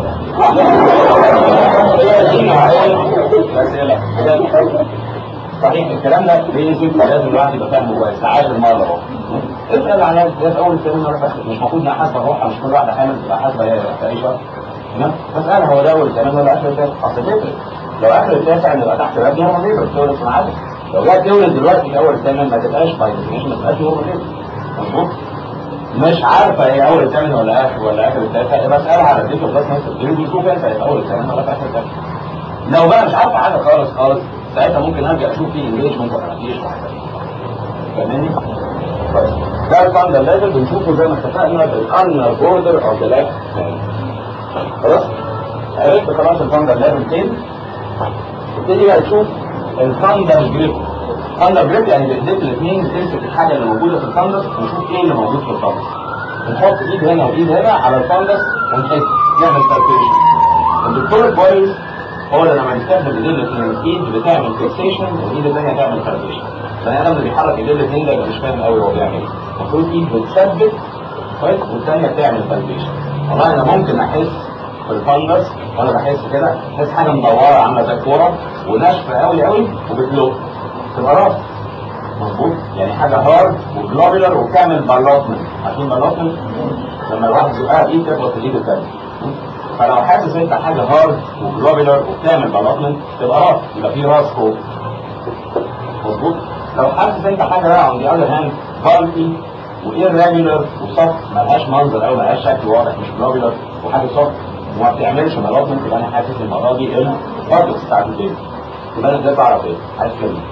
Speaker 1: دي نوعين الاسئله. صحيح الكلام ده بيزيد، لازم الواحد يبقى فاهمه كويس. عاشر مره اهو اسال على ده في اول الترم ولا فاكر. مش المفروض انها حاسبه روحها، مش كل واحده حامل تبقى حاسبه هي في اي شهر. تمام؟ فاسالها هو ده اول الكلام ولا اخر التاسع؟ اصل تفرق. لو اخر التاسع نبقى تحت الابني هو مدير بتولد في ميعادك. لو جت تولد دلوقتي في اول الثامن ما تبقاش باي ديفينيشن، ما تبقاش نور مدير. مظبوط؟ مش عارفه هي اول الثامن ولا اخر ولا اخر التاسع، يبقى اسالها على الديت اوف بلس نفس وشوف انت هي اول الثامن ولا في اخر التاسع. لو بقى مش عارفه حاجه خالص خالص ساعتها ممكن ارجع اشوف فيه انجيجمنت ولا مفيش. فاهمني؟ طيب ده الفاندر ليفل بنشوفه زي ما اتفقنا بالانر بوردر اوف ذا ليفت. خلاص؟ عرفت خلاص الفاندر ليفل فين؟ تبتدي بقى تشوف الفاندر جريب. الفاندر جريب يعني بايديك الاثنين تمسك الحاجه اللي موجوده في الفاندس ونشوف ايه اللي موجود في الفاندس. نحط ايد هنا وايد هنا على الفاندس ونحس نعمل بالبيشن. الدكتور الكويس هو اللي لما بيستخدم ايديه الاثنين، ايد بتعمل فيكسيشن والايد الثانيه تعمل بالبيشن. البني ادم اللي بيحرك ايديه الاثنين ده يبقى مش فاهم قوي هو بيعمل ايه. المفروض ايد بتثبت كويس والثانيه بتعمل بالبيشن. والله انا ممكن احس في الفاندس وانا بحس كده، احس حاجه مدوره عامله زي الكوره وناشفه قوي قوي وبتلق تبقى راس. مظبوط؟ يعني حاجه هارد وجلوبيلر وبتعمل بالوتمنت. عارفين بالوتمنت؟ لما الواحد يزقها بايد تخبط في الايد الثانيه. فلو حاسس انت حاجه هارد وجلوبيلر وبتعمل بالوتمنت تبقى راس، يبقى في راس فوق. مظبوط؟ لو حاسس انت حاجه بقى عن دي اذر هاند بالكي وايرجولار وصف ملهاش منظر او ملهاش شكل واضح، مش جلوبيلر وحاجه صف وما بتعملش بالوتمنت، يبقى انا حاسس المره دي البارتكس بتاعت البيبي. يبقى انا ازاي بعرف ايه؟ عايز كلمه.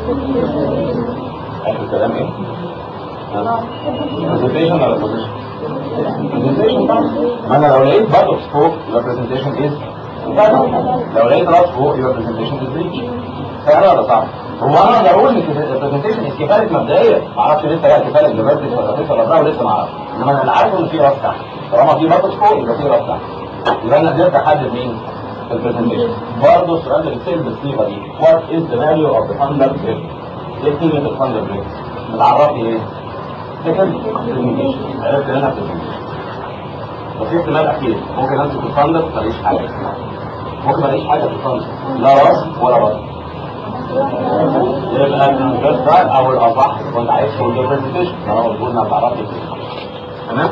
Speaker 1: عارف الكلام ايه؟ برزنتيشن ولا بوزيشن؟ برزنتيشن طبعا. ما انا لو لقيت بارتكس فوق يبقى برزنتيشن از لو لقيت راس فوق يبقى برزنتيشن از ريتش. سهل ولا صعب؟ هو انا اقدر اقول ان البرزنتيشن كفايه مبدئيا، ما اعرفش لسه بقى كفايه دلوقتي ولا لسه ولا لسه ما اعرفش، انما انا اللي عارفه ان في راس تحت. طالما في بارتكس فوق يبقى في راس تحت. يبقى انا قدرت احدد مين؟ البرزنتيشن. برضه السؤال اللي بيتسال بالصيغه دي وات از ذا فاليو اوف ذا فاندر بريك؟ ايه قيمه الفاندر بريك؟ بتعرفي ايه؟ سكند برزنتيشن. عرفت هنا برزنتيشن. وفي احتمال اكيد ممكن امسك الفاندر ما الاقيش حاجه، ممكن ما الاقيش حاجه في الفاندر، لا راس ولا راس. يبقى الانفيرس او الاصح كنت عايز تقول له برزنتيشن، انا قلت لنا تعرفي تمام؟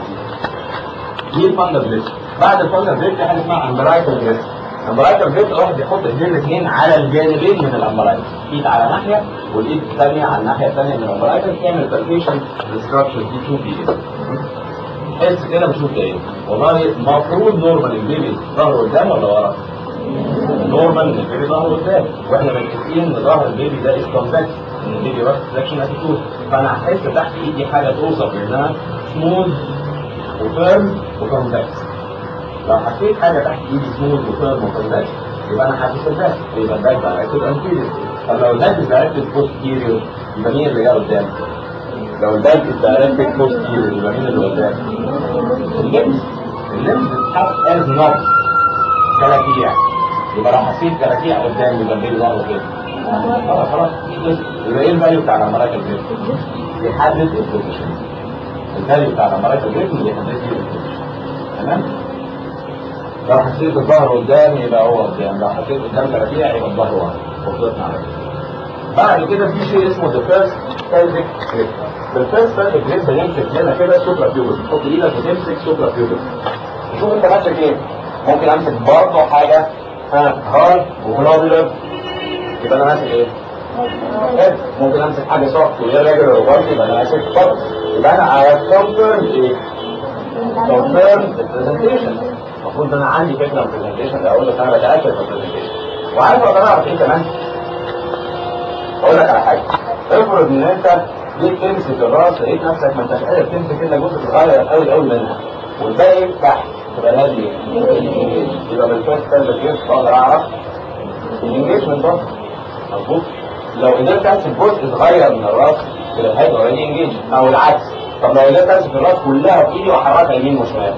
Speaker 1: دي الفاندر بريك. بعد الفاندر بريك في حاجه اسمها امبرايكال بريك. امبرايكال بريك الواحد يحط ايديه الاثنين على الجانبين من الامبرايكال، ايد على ناحيه والايد الثانيه على الناحيه الثانيه من الامبرايكال، تعمل بالبيشن للستراكشر دي. تشوف دي كده تحس كده بشوف ايه؟ والله المفروض نورمال البيبي ظهره قدام ولا ورا؟ نورمال البيبي ظهره قدام، واحنا متفقين ان ظهر البيبي ده از كونفكس، ان البيبي واخد فليكشن اتيتيود. فانا هحس تحت ايدي حاجه توصف انها سموث وفيرم وكونفكس. لو حسيت حاجه تحت ايدي سموث وفيرم وكونفكس يبقى انا حاسس الباك، يبقى الباك دايركتد انتيريور. طب لو الباك دايركتد بوستيريور يبقى مين اللي جه قدام؟ لو الباك دايركتد بوستيريور يبقى مين اللي قدام؟ اللمس. اللمس بتتحط از نوت كلاكيع، يبقى لو حسيت كلاكيع قدام يبقى البيبي ظهره كده. خلاص خلاص يبقى ايه الفاليو بتاع الامبرايكال بريك؟ يحدد البوزيشن. الفاليو بتاع الامبرايكال بريك اللي يحدد لي البوزيشن. تمام؟ لو حسيت الظهر قدام يبقى هو قدام، لو حسيت قدام كلاكيع يبقى الظهر ورا. وصلتنا على كده. بعد كده في شيء اسمه ذا فيرست pelvic grip. بالفيرست pelvic grip بنمسك هنا كده سوبرا بيوبس، تحط ايدك وتمسك سوبرا بيوبس. شوف انت ماسك ايه؟ ممكن امسك برضه حاجه ها هارد وجلوبيلر، يبقى انا ماسك ايه؟ ممكن امسك حاجه سوفت ويرجولار وبرضه يبقى انا ماسك فرد. يبقى انا على كونفيرم ايه؟ كونفيرم البرزنتيشن. المفروض انا عندي فكره عن البرزنتيشن، اقول لك انا بتاكد في البرزنتيشن. وعارف اقدر اعرف ايه كمان؟ اقول لك على حاجه. افرض ان انت جيت تمسك الراس لقيت نفسك ما انتش قادر تمسك الا جزء صغير قوي قوي منها والباقي تحت، تبقى لازم يبقى بالفيرست pelvic grip اقدر اعرف الانجيجمنت ده. مظبوط؟ لو قدرت امسك جزء صغير من الراس يبقى الهيد اوريدي انجيج، او العكس. طب لو قدرت امسك الراس كلها بايدي واحركها يمين وشمال.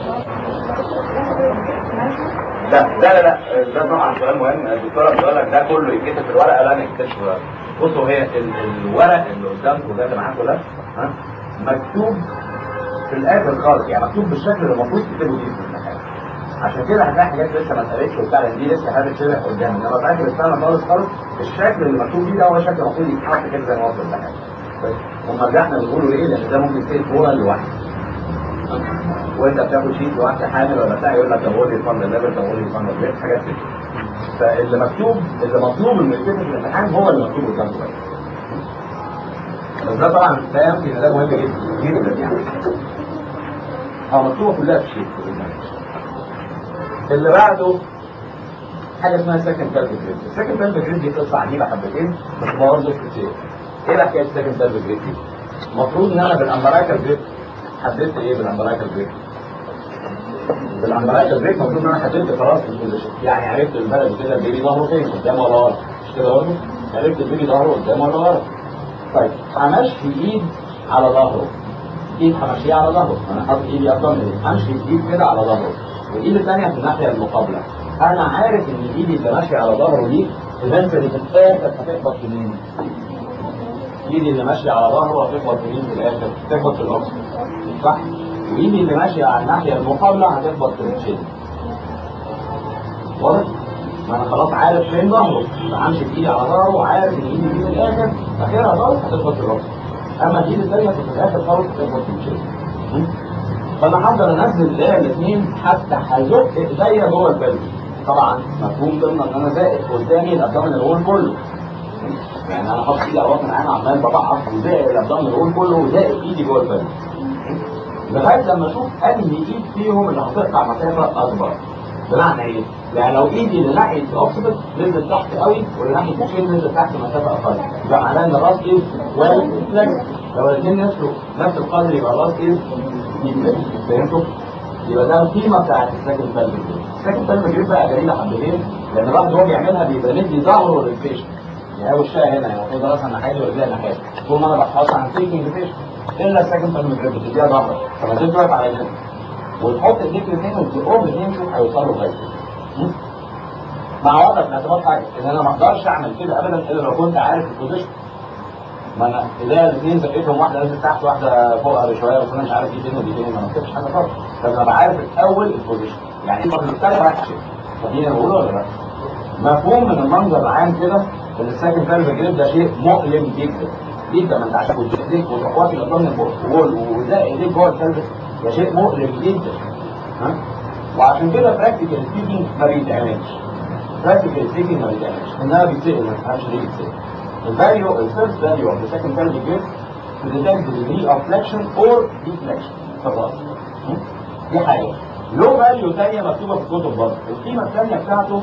Speaker 1: لا لا لا ده طبعا سؤال مهم. الدكتوره بتقول لك ده كله يتكتب في الورقه، لا ما يتكتبش في الورقه. بصوا هي الورق اللي قدامكم ده اللي معاكم ده ها مكتوب في الاخر خالص، يعني مكتوب بالشكل اللي المفروض تكتبه فيه في الامتحان. عشان كده هتلاقي حاجات لسه ما اتقالتش وبتاع، لان دي لسه هتتشرح قدام، انما في اخر السنه خالص خالص الشكل اللي مكتوب فيه ده هو شكل المفروض يتحط كده زي ما هو في الامتحان. هم رجعنا بنقوله ليه؟ لان ده ممكن يصير فوق لوحده. وانت بتاخد شيت لواحده حامل ولا بتاع يقول لك ده هو لي الفندق ليفل، ده هو لي الفندق ليفل، حاجات كده. فاللي مكتوب اللي مطلوب انه يكتب في الامتحان هو اللي مكتوب قدامك. بس ده طبعا لا يمكن، ده مهم جدا جدا يعني. اه مكتوبه كلها في شيت. اللي بعده حاجه اسمها سكند بيلف جريد. السكند بيلف جريد دي قصه عجيبه حبتين بس برضه كتير. ايه بقى حكايه السكند بيلف جريد دي؟ المفروض ان انا بالامبرايكال جريد حددت ايه بالامبرايكال جريد؟ بالامبرايكال جريد المفروض ان انا حددت خلاص البوزيشن، يعني عرفت البلد كده البيبي ظهره فين، قدام ولا ورا، مش كده برضه؟ عرفت البيبي ظهره قدام ولا ورا. طيب همشي ايد على ظهره، ايد همشيها على ظهره، انا حاطط ايدي اصلا ايه؟ همشي ايد كده على ظهره، والايد الثانيه في الناحيه المقابله. انا عارف ان ايدي اللي ماشيه على ظهره دي ايفنتلي في الاخر هتخبط في مين؟ ايدي اللي ماشيه على ظهره هتخبط في مين في الاخر؟ هتخبط في الاوكسجين، صح؟ وايدي اللي ماشيه على الناحيه المقابله هتخبط في الشين. واضح؟ ما انا خلاص عارف فين ظهره، فهمشي بايدي على ظهره وعارف ان ايدي دي في الاخر اخرها خالص هتخبط في الاوكسجين. اما الايد الثانيه في الاخر خالص هتخبط في الشين. فانا هقدر انزل الايه الاثنين حتى هزق ايديا جوه البلد. طبعا مفهوم ضمن ان انا زائد قدامي الابدومين الهول كله. يعني انا حاطط ايدي على بطن العين عمال بضعف وزائد الابدومين الهول كله وزائد ايدي جوه البلد. لغايه لما اشوف انهي ايد فيهم اللي هتقطع مسافه اكبر. بمعنى ايه؟ يعني لو ايدي اللي ناحيه الاوكسيد نزلت تحت قوي واللي ناحيه الشين نزلت تحت مسافه اقل، يبقى معناه ان الراس ايه؟ ويل فليكس. لو الاثنين نفسه نفس القدر يبقى الراس ايه؟ فهمتوا؟ يبقى ده القيمه بتاعت السكند بلف جريد. السكند بلف جريد بقى جميله حبتين، لان الواحد وهو بيعملها بيبقى مدي ظهره للبيشنت. يعني وشها هنا، يعني المفروض راسها ناحيه ورجليها ناحيه. طول ما انا بحفظها عن تيكينج بيشنت الا السكند بلف جريد بتديها ظهرك، فما تبقى واقف على هنا وتحط ايديك الاثنين وتزقهم الاثنين شوف هيوصلوا لغايه فين. مع وضع في الاعتبار حاجه ان انا ما اقدرش اعمل كده ابدا الا لو كنت عارف البوزيشن. ما انا ايديا الاثنين زقيتهم، واحده نزلت تحت واحده فوقها بشويه، بس انا مش عارف دي فين ودي فين، ما كتبتش حاجه خالص. لازم ابقى عارف الاول البوزيشن، يعني المره الثانيه رايح شيء. فدي انا بقوله ولا لا؟ مفهوم من المنظر العام كده ان الساكن بلف جريد ده شيء مؤلم جدا جدا. ما انت عشان كنت ايديك وتروح واكل قدام البول وزق ايديك جوه الكلب ده شيء مؤلم جدا. ها؟ وعشان كده براكتيكال سبيكينج ما بيتعملش. براكتيكال سبيكينج ما بيتعملش، انما بيتسال، ما تفهمش ليه بيتسال. الفاليو الفيرست فاليو اوف ذا سكند بلف جريد to detect the degree of flexion or deflection في الراس. دي حاجه. له فاليو ثانيه مكتوبه في الكتب برضه، القيمه الثانيه بتاعته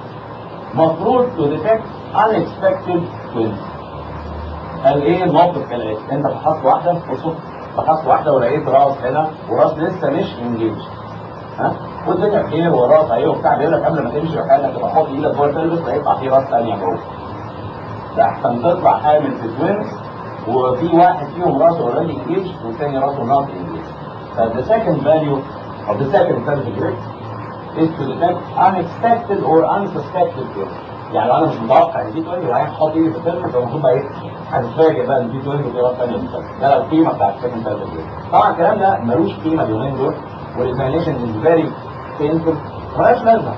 Speaker 1: مفروض to detect unexpected twins. قال ايه الموقف كالاتي؟ انت فحصت واحده بصوا فحصت واحده ولقيت راس هنا وراس لسه مش انجيج، ها؟ والدنيا بخير وراس اهي وبتاع، بيقول لك قبل ما تمشي وحالك تبقى حاطط ايدك جوه البلبس هيطلع فيه راس ثانيه جوه. ده احسن تطلع حامل في توينز وفي واحد فيهم راسه اوريدي انجيج والثاني راسه نوت انجيج. فالذا سكند فاليو of the second pelvic grip is to detect unexpected or unsuspected twins. يعني لو انا مش متوقع ان في توينز ورايح احط ايدي في البلبس فالمفروض بقى ايه؟ هتتفاجئ بقى ان في توينز وفي راس ثانيه مختلفه. ده القيمه بتاعت السكند pelvic grip. طبعا الكلام ده ملوش قيمه اليومين دول والاكزامينشن از فيري بينفول، ملهاش لازمه.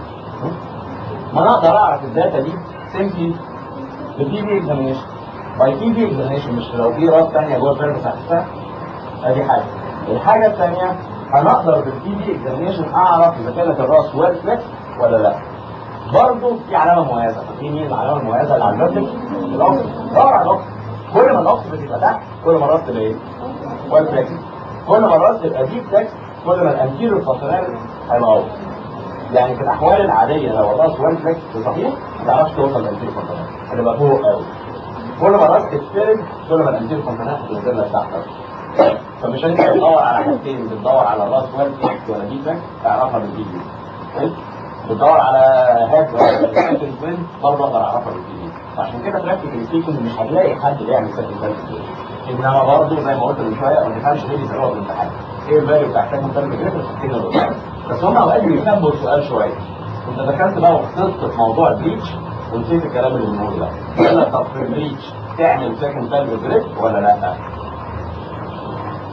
Speaker 1: ما انا اقدر اعرف الداتا دي سيمبلي بالتي في اكزامينشن. باي تي في اكزامينشن مش لو في راس ثانيه جوه البلبس هتحسها. ادي حاجه. الحاجه الثانيه انا اقدر بالتي في اكزامينشن اعرف اذا كانت الراس ويل فليكس ولا لا. برضه في علامه مميزه، فاكرين مين العلامه المميزه اللي على البلبس؟ الاوكسيد. دور على الاوكسيد. كل ما الاوكسيد بتبقى تحت كل ما الراس تبقى ايه؟ ويل فليكس. كل ما الراس تبقى ديب فليكس كل ما الانتيريور فاسونال هيبقى اوسع. يعني في الاحوال العاديه لو الراس ويل فليكس صحيح ما تعرفش توصل للانتيريور فاسونال، هتبقى فوق قوي. كل ما الراس تتفرد كل ما الانتيريور فاسونال هتنزل لك تحت. فمش انت بتدور على حاجتين، بتدور على الراس ويل فليكس ولا ديب فليكس تعرفها بالدي في. بتدور على هاد ولا سكند توين برضه اقدر اعرفها بالدي في. عشان كده براكتيكال سبيكينج مش هتلاقي حد بيعمل سكند توين. انما برضه زي ما قلت من شويه ما تفهمش ليه بيسالوها في الامتحان. ايه الفاليو بتاع سكند توين جريد وتحطين الرسالة. بس هم اوقات بيكبروا السؤال شويه. انت دخلت بقى وخصصت في موضوع البريتش ونسيت الكلام اللي بنقوله ده. يقول لك طب في البريتش تعمل سكند توين جريد ولا لا؟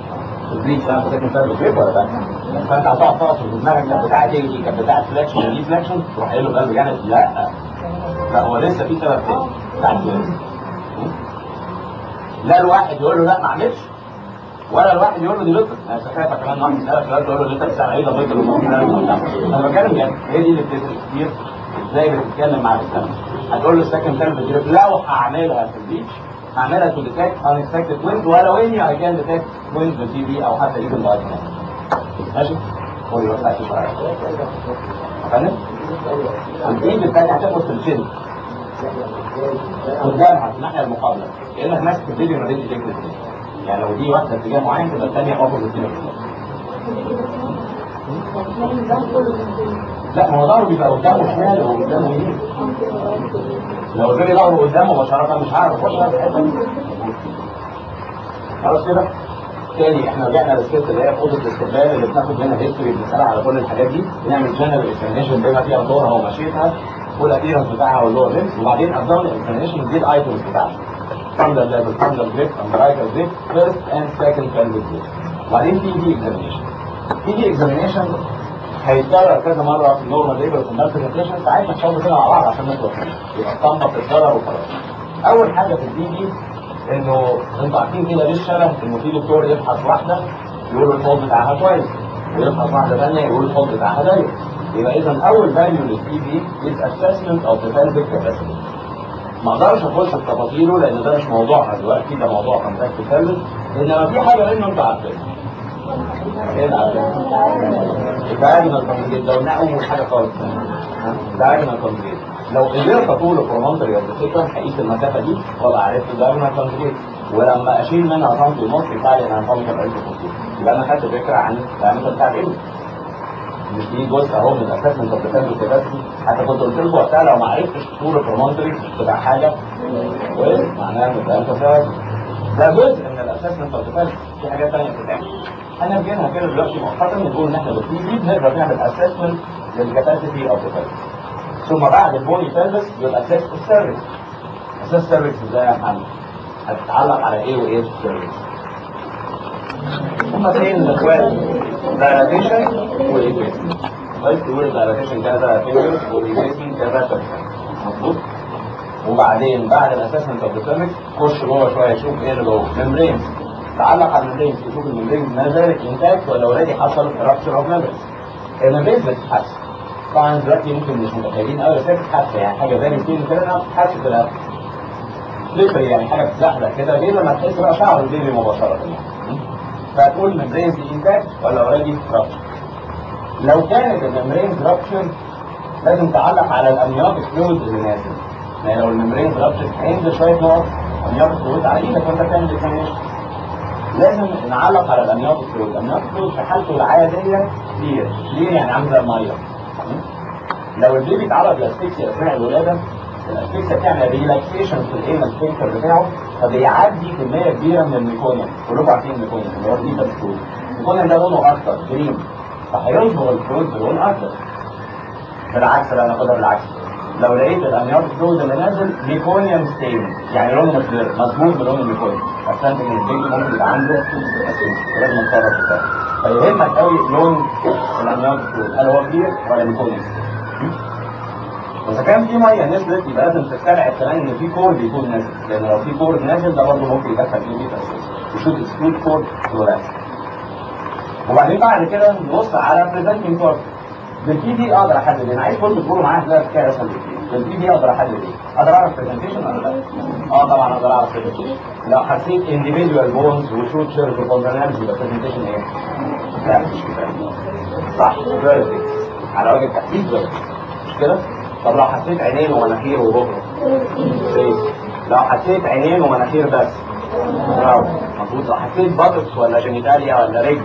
Speaker 1: البريتش ده انت ساكن فيها بالبريك ولا لا؟ فانت هتقعد تقصد في دماغك كانت بتاعت ايه دي؟ كانت بتاعت فلاكشن ودي فلاكشن تروح قايل له القلب جامد لا لا هو لسه في سبب تاني بتاعت لا الواحد يقول له لا ما عملش ولا الواحد يقول له دي لطف. انا سخافه كمان واحد يسالك سؤال تقول له اللي انت بتسال عليه ده بيض انا بتكلم يعني هي دي اللي بتفرق كتير ازاي بتتكلم مع الانسان. هتقول له السكند تيرم دريب لو هعملها في البيتش هعملها تو ديتكت unexpected twins ولو اني I can detect twins بالتي في او حتى even باي ماشي؟ قول لي بس عايز تشرح فاهم؟ الايد الثانيه هتاخد في الشن قدامها في الناحيه المقابله كانك ماسك الفيديو ما بين ايديك الاثنين يعني لو دي واحده اتجاه معين تبقى الثانيه اوبوزيت كده. لا ما هو ظهره بيبقى قدامه شمال وقدامه يمين. لو البيبي ظهره قدامه مباشره مش هعرف اخش في الحته دي. خلاص كده؟ تاني احنا رجعنا للسكيت اللي هي في اوضه الاستقبال اللي بناخد منها هيستوري بنسالها على كل الحاجات دي بنعمل جنرال اكزامينشن بما فيها دورها ومشيتها والابيرنس بتاعها واللور ليمس وبعدين ابداون اكزامينشن دي الايتمز بتاعتها. ثاندر ليفل ثاندر جريب امبرايكر جريب فيرست اند سكند كالفيك جريب. وبعدين في دي اكزامينشن. في دي اكزامينشن هيتكرر كذا مره في النورمال ليبر في البرزنتيشن ساعات نحفظه كده مع بعض عشان نخلص يبقى الطمه بتتكرر وخلاص. اول حاجه في الدي دي انه انتوا عارفين كده ليه الشبه انه في دكتور يفحص واحده يقول الحوض بتاعها كويس ويفحص واحده ثانيه يقول الحوض بتاعها ضيق. يبقى اذا اول فاليو للدي دي از اسسمنت اوف ذا pelvic capacity. ما اقدرش اخش في تفاصيله لان ده مش موضوعنا دلوقتي ده موضوع كونتاكت pelvic انما في حاجه منه انتوا عارفينها. ايه اللي عارفينها؟ الدايجونال كونجريت ده قلنا اول حاجه خالص. الدايجونال كونجريت لو قدرت طول البرومونتري اوف ذا هقيس المسافه دي وابقى عرفت الدايجونال كونجريت ولما اشيل منها سنتي ونص يطلع لي انها سنتي ألف وخمسين يبقى انا خدت فكره عن الدايمتر بتاع الابن. مش دي جزء اهو من الاسسمنت اوف ذا كاباسيتي. حتى كنت قلت لكم وقتها لو ما عرفتش طول البرومونتري تبقى حاجه كويس معناها ان الدايمتر ده جزء من الاسسمنت اوف ذا في حاجات ثانيه بتتعمل. انا بجيبها كده دلوقتي مؤقتا نقول ان احنا بالتي دي بنقدر نعمل اسسمنت للكاباسيتي اوف ذا ثم بعد البوني سيرفيس يبقى اساس السيرفيس. اساس السيرفيس ازاي يا محمد؟ هتتعلق على ايه وايه في السيرفيس؟ هما اثنين الاخوات دايلاتيشن وايجيسمنت. كويس تقول الدايلاتيشن كذا فينجرز والايجيسمنت كذا فينجرز مظبوط؟ وبعدين بعد الاسسمنت اوف ذا سيرفيس خش جوه شويه شوف ايه اللي جوه ممبرينز. تعلق على الممبرينز تشوف الممبرينز ما زالت انتاكت ولا اوريدي حصل رابشر اوف ممبرينز. الممبرينز بتتحسن. طبعا دلوقتي ممكن مش متخيلين قوي بس هي بتتحسن يعني حاجه زي الفيلم كده انها بتتحسن في الاول. فليبر يعني حاجه بتزحلق كده غير لما تحس بقى شعر البيبي مباشره يعني. فهتقول الممبرينز دي انتاكت ولا اوريدي رابشر. لو كانت الممبرينز رابشر لازم تعلق على الامنيوتيك فلويد اللي نازل. يعني لو الممبرينز رابشر هينزل شويه نقط امنيوتيك فلويد على ايدك وانت بتعمل اكزامينشن. لازم نعلق على الامنيوتيك فلويد. الامنيوتيك فلويد في حالته العاديه كتير ليه يعني عامل زي الميه. لو البيبي اتعرض لاسفكسيا اثناء الولاده الاسفكسيا بتعمل ريلاكسيشن في الايمن سفنكتر بتاعه فبيعدي كميه كبيره من الميكونيوم. كلكم عارفين الميكونيوم اللي هو الديتا فلويد. الميكونيوم ده لونه اخضر جرين فهيصبغ الفلويد بلون اخضر. بالعكس بقى ناخدها بالعكس. لو لقيت الامنيوتيك فلويد اللي نازل ميكونيوم ستين يعني لونه مخضر مظبوط بلون الميكونيوم عشان ان البيبي ممكن يبقى عنده لازم نتصرف في ده. فيهمك قوي لون الامنيوتيك فلويد هل هو كبير ولا ميكونيوم. واذا كان في ميه نزلت يبقى لازم تستبعد كمان ان في كورد يكون نازل لان لو في كورد نازل ده برضه ممكن يدخل فيه تأثير. يشوف اكسكلود كورد فلورات. وبعدين بعد كده نبص على بريزنتنج كورد. بالبي دي اقدر احدد انا عايز كل تقولوا معايا كده حكايه اسهل بكتير. بالبي دي اقدر احدد ايه؟ اقدر اعرف برزنتيشن ولا لا؟ اه طبعا اقدر اعرف برزنتيشن. لو حسيت انديفيدوال بونز وشوتشرز وكونفرنالز يبقى برزنتيشن ايه؟ لا مش كفايه. صح فيرتكس على وجه التحديد فيرتكس مش كده؟ طب لو حسيت عينين ومناخير وبكره فيس. لو حسيت عينين ومناخير بس براو مظبوط. لو حسيت باتكس ولا جينيتاليا ولا رجل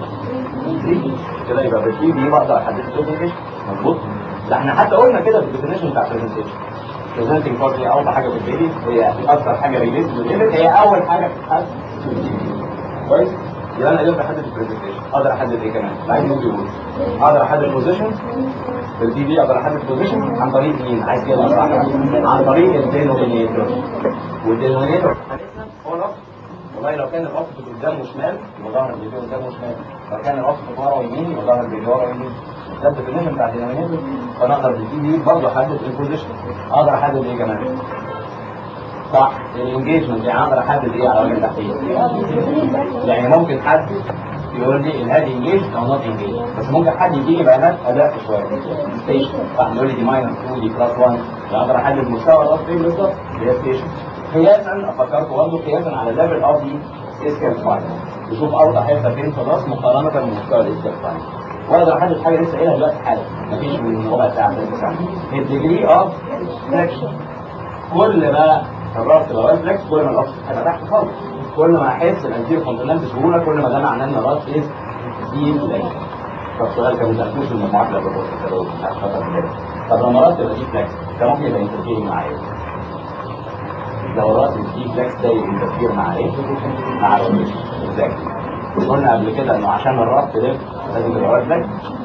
Speaker 1: كده يبقى بالبي دي بقدر احدد برزنتيشن مظبوط. ده احنا حتى قلنا كده في الديفينيشن بتاع برزنتيشن. برزنتنج كورد هي اوضح حاجه في البيبي هي اكثر حاجه ريليت بالبيبي هي اول حاجه بتتحدد كويس. يبقى انا قدرت احدد البرزنتيشن. اقدر احدد ايه كمان؟ عايز نقول يقول اقدر احدد بوزيشن بالبي دي. اقدر احدد بوزيشن عن طريق مين؟ عايز كده صح عن طريق الدينومينيتور. والدينومينيتور هو نفس والله لو كان الاوكسيد قدامه شمال يبقى ظهر البيبي قدامه شمال، لو كان الاوكسيد ورا ويمين يبقى ظهر البيبي ورا ويمين. ده الديفينيشن بتاع الديناميزم. فانا اقدر بالدي دي برضه احدد البوزيشن. اقدر احدد ايه كمان؟ صح، الانجيجمنت، يعني اقدر احدد ايه على وجه التحديد؟ يعني ممكن حد يقول لي الهادي انجيج او نوت انجيج، بس ممكن حد يديني بيانات اداء شويه ستيشن، واحد يقول لي دي ماينس اتنين دي بلس واحد، اقدر احدد مستوى الراس فين بالظبط اللي هي ستيشن. قياسا افكركم برضه قياسا على ليفل اوف دي اسكال سباين، نشوف اوضح حته فين في الراس مقارنه بمستوى الاسكال سباين. واقدر احدد حاجه لسه قايلها دلوقتي حالا، مفيش من ربع ساعه ثلث ساعه، الديجري اوف فليكشن. كل ما الراس تبقى واقف فليكس كل ما الاوكسيد هيبقى تحت خالص، كل ما احس الانتيرو كونتيننت بسهوله كل ما ده معناه ان الراس از دي فليكس. طب سؤال كان بتاخدوش من المجموعات اللي قبل كده مش عارف خطر كده. طب لما الراس تبقى دي فليكس ده ممكن يبقى انترفير مع ايه؟ لو الراس دي فليكس ده يبقى انترفير مع ايه؟ مع الروتيشن. ازاي؟ قلنا قبل كده انه عشان الراس تلف لازم تبقى واقف فليكس.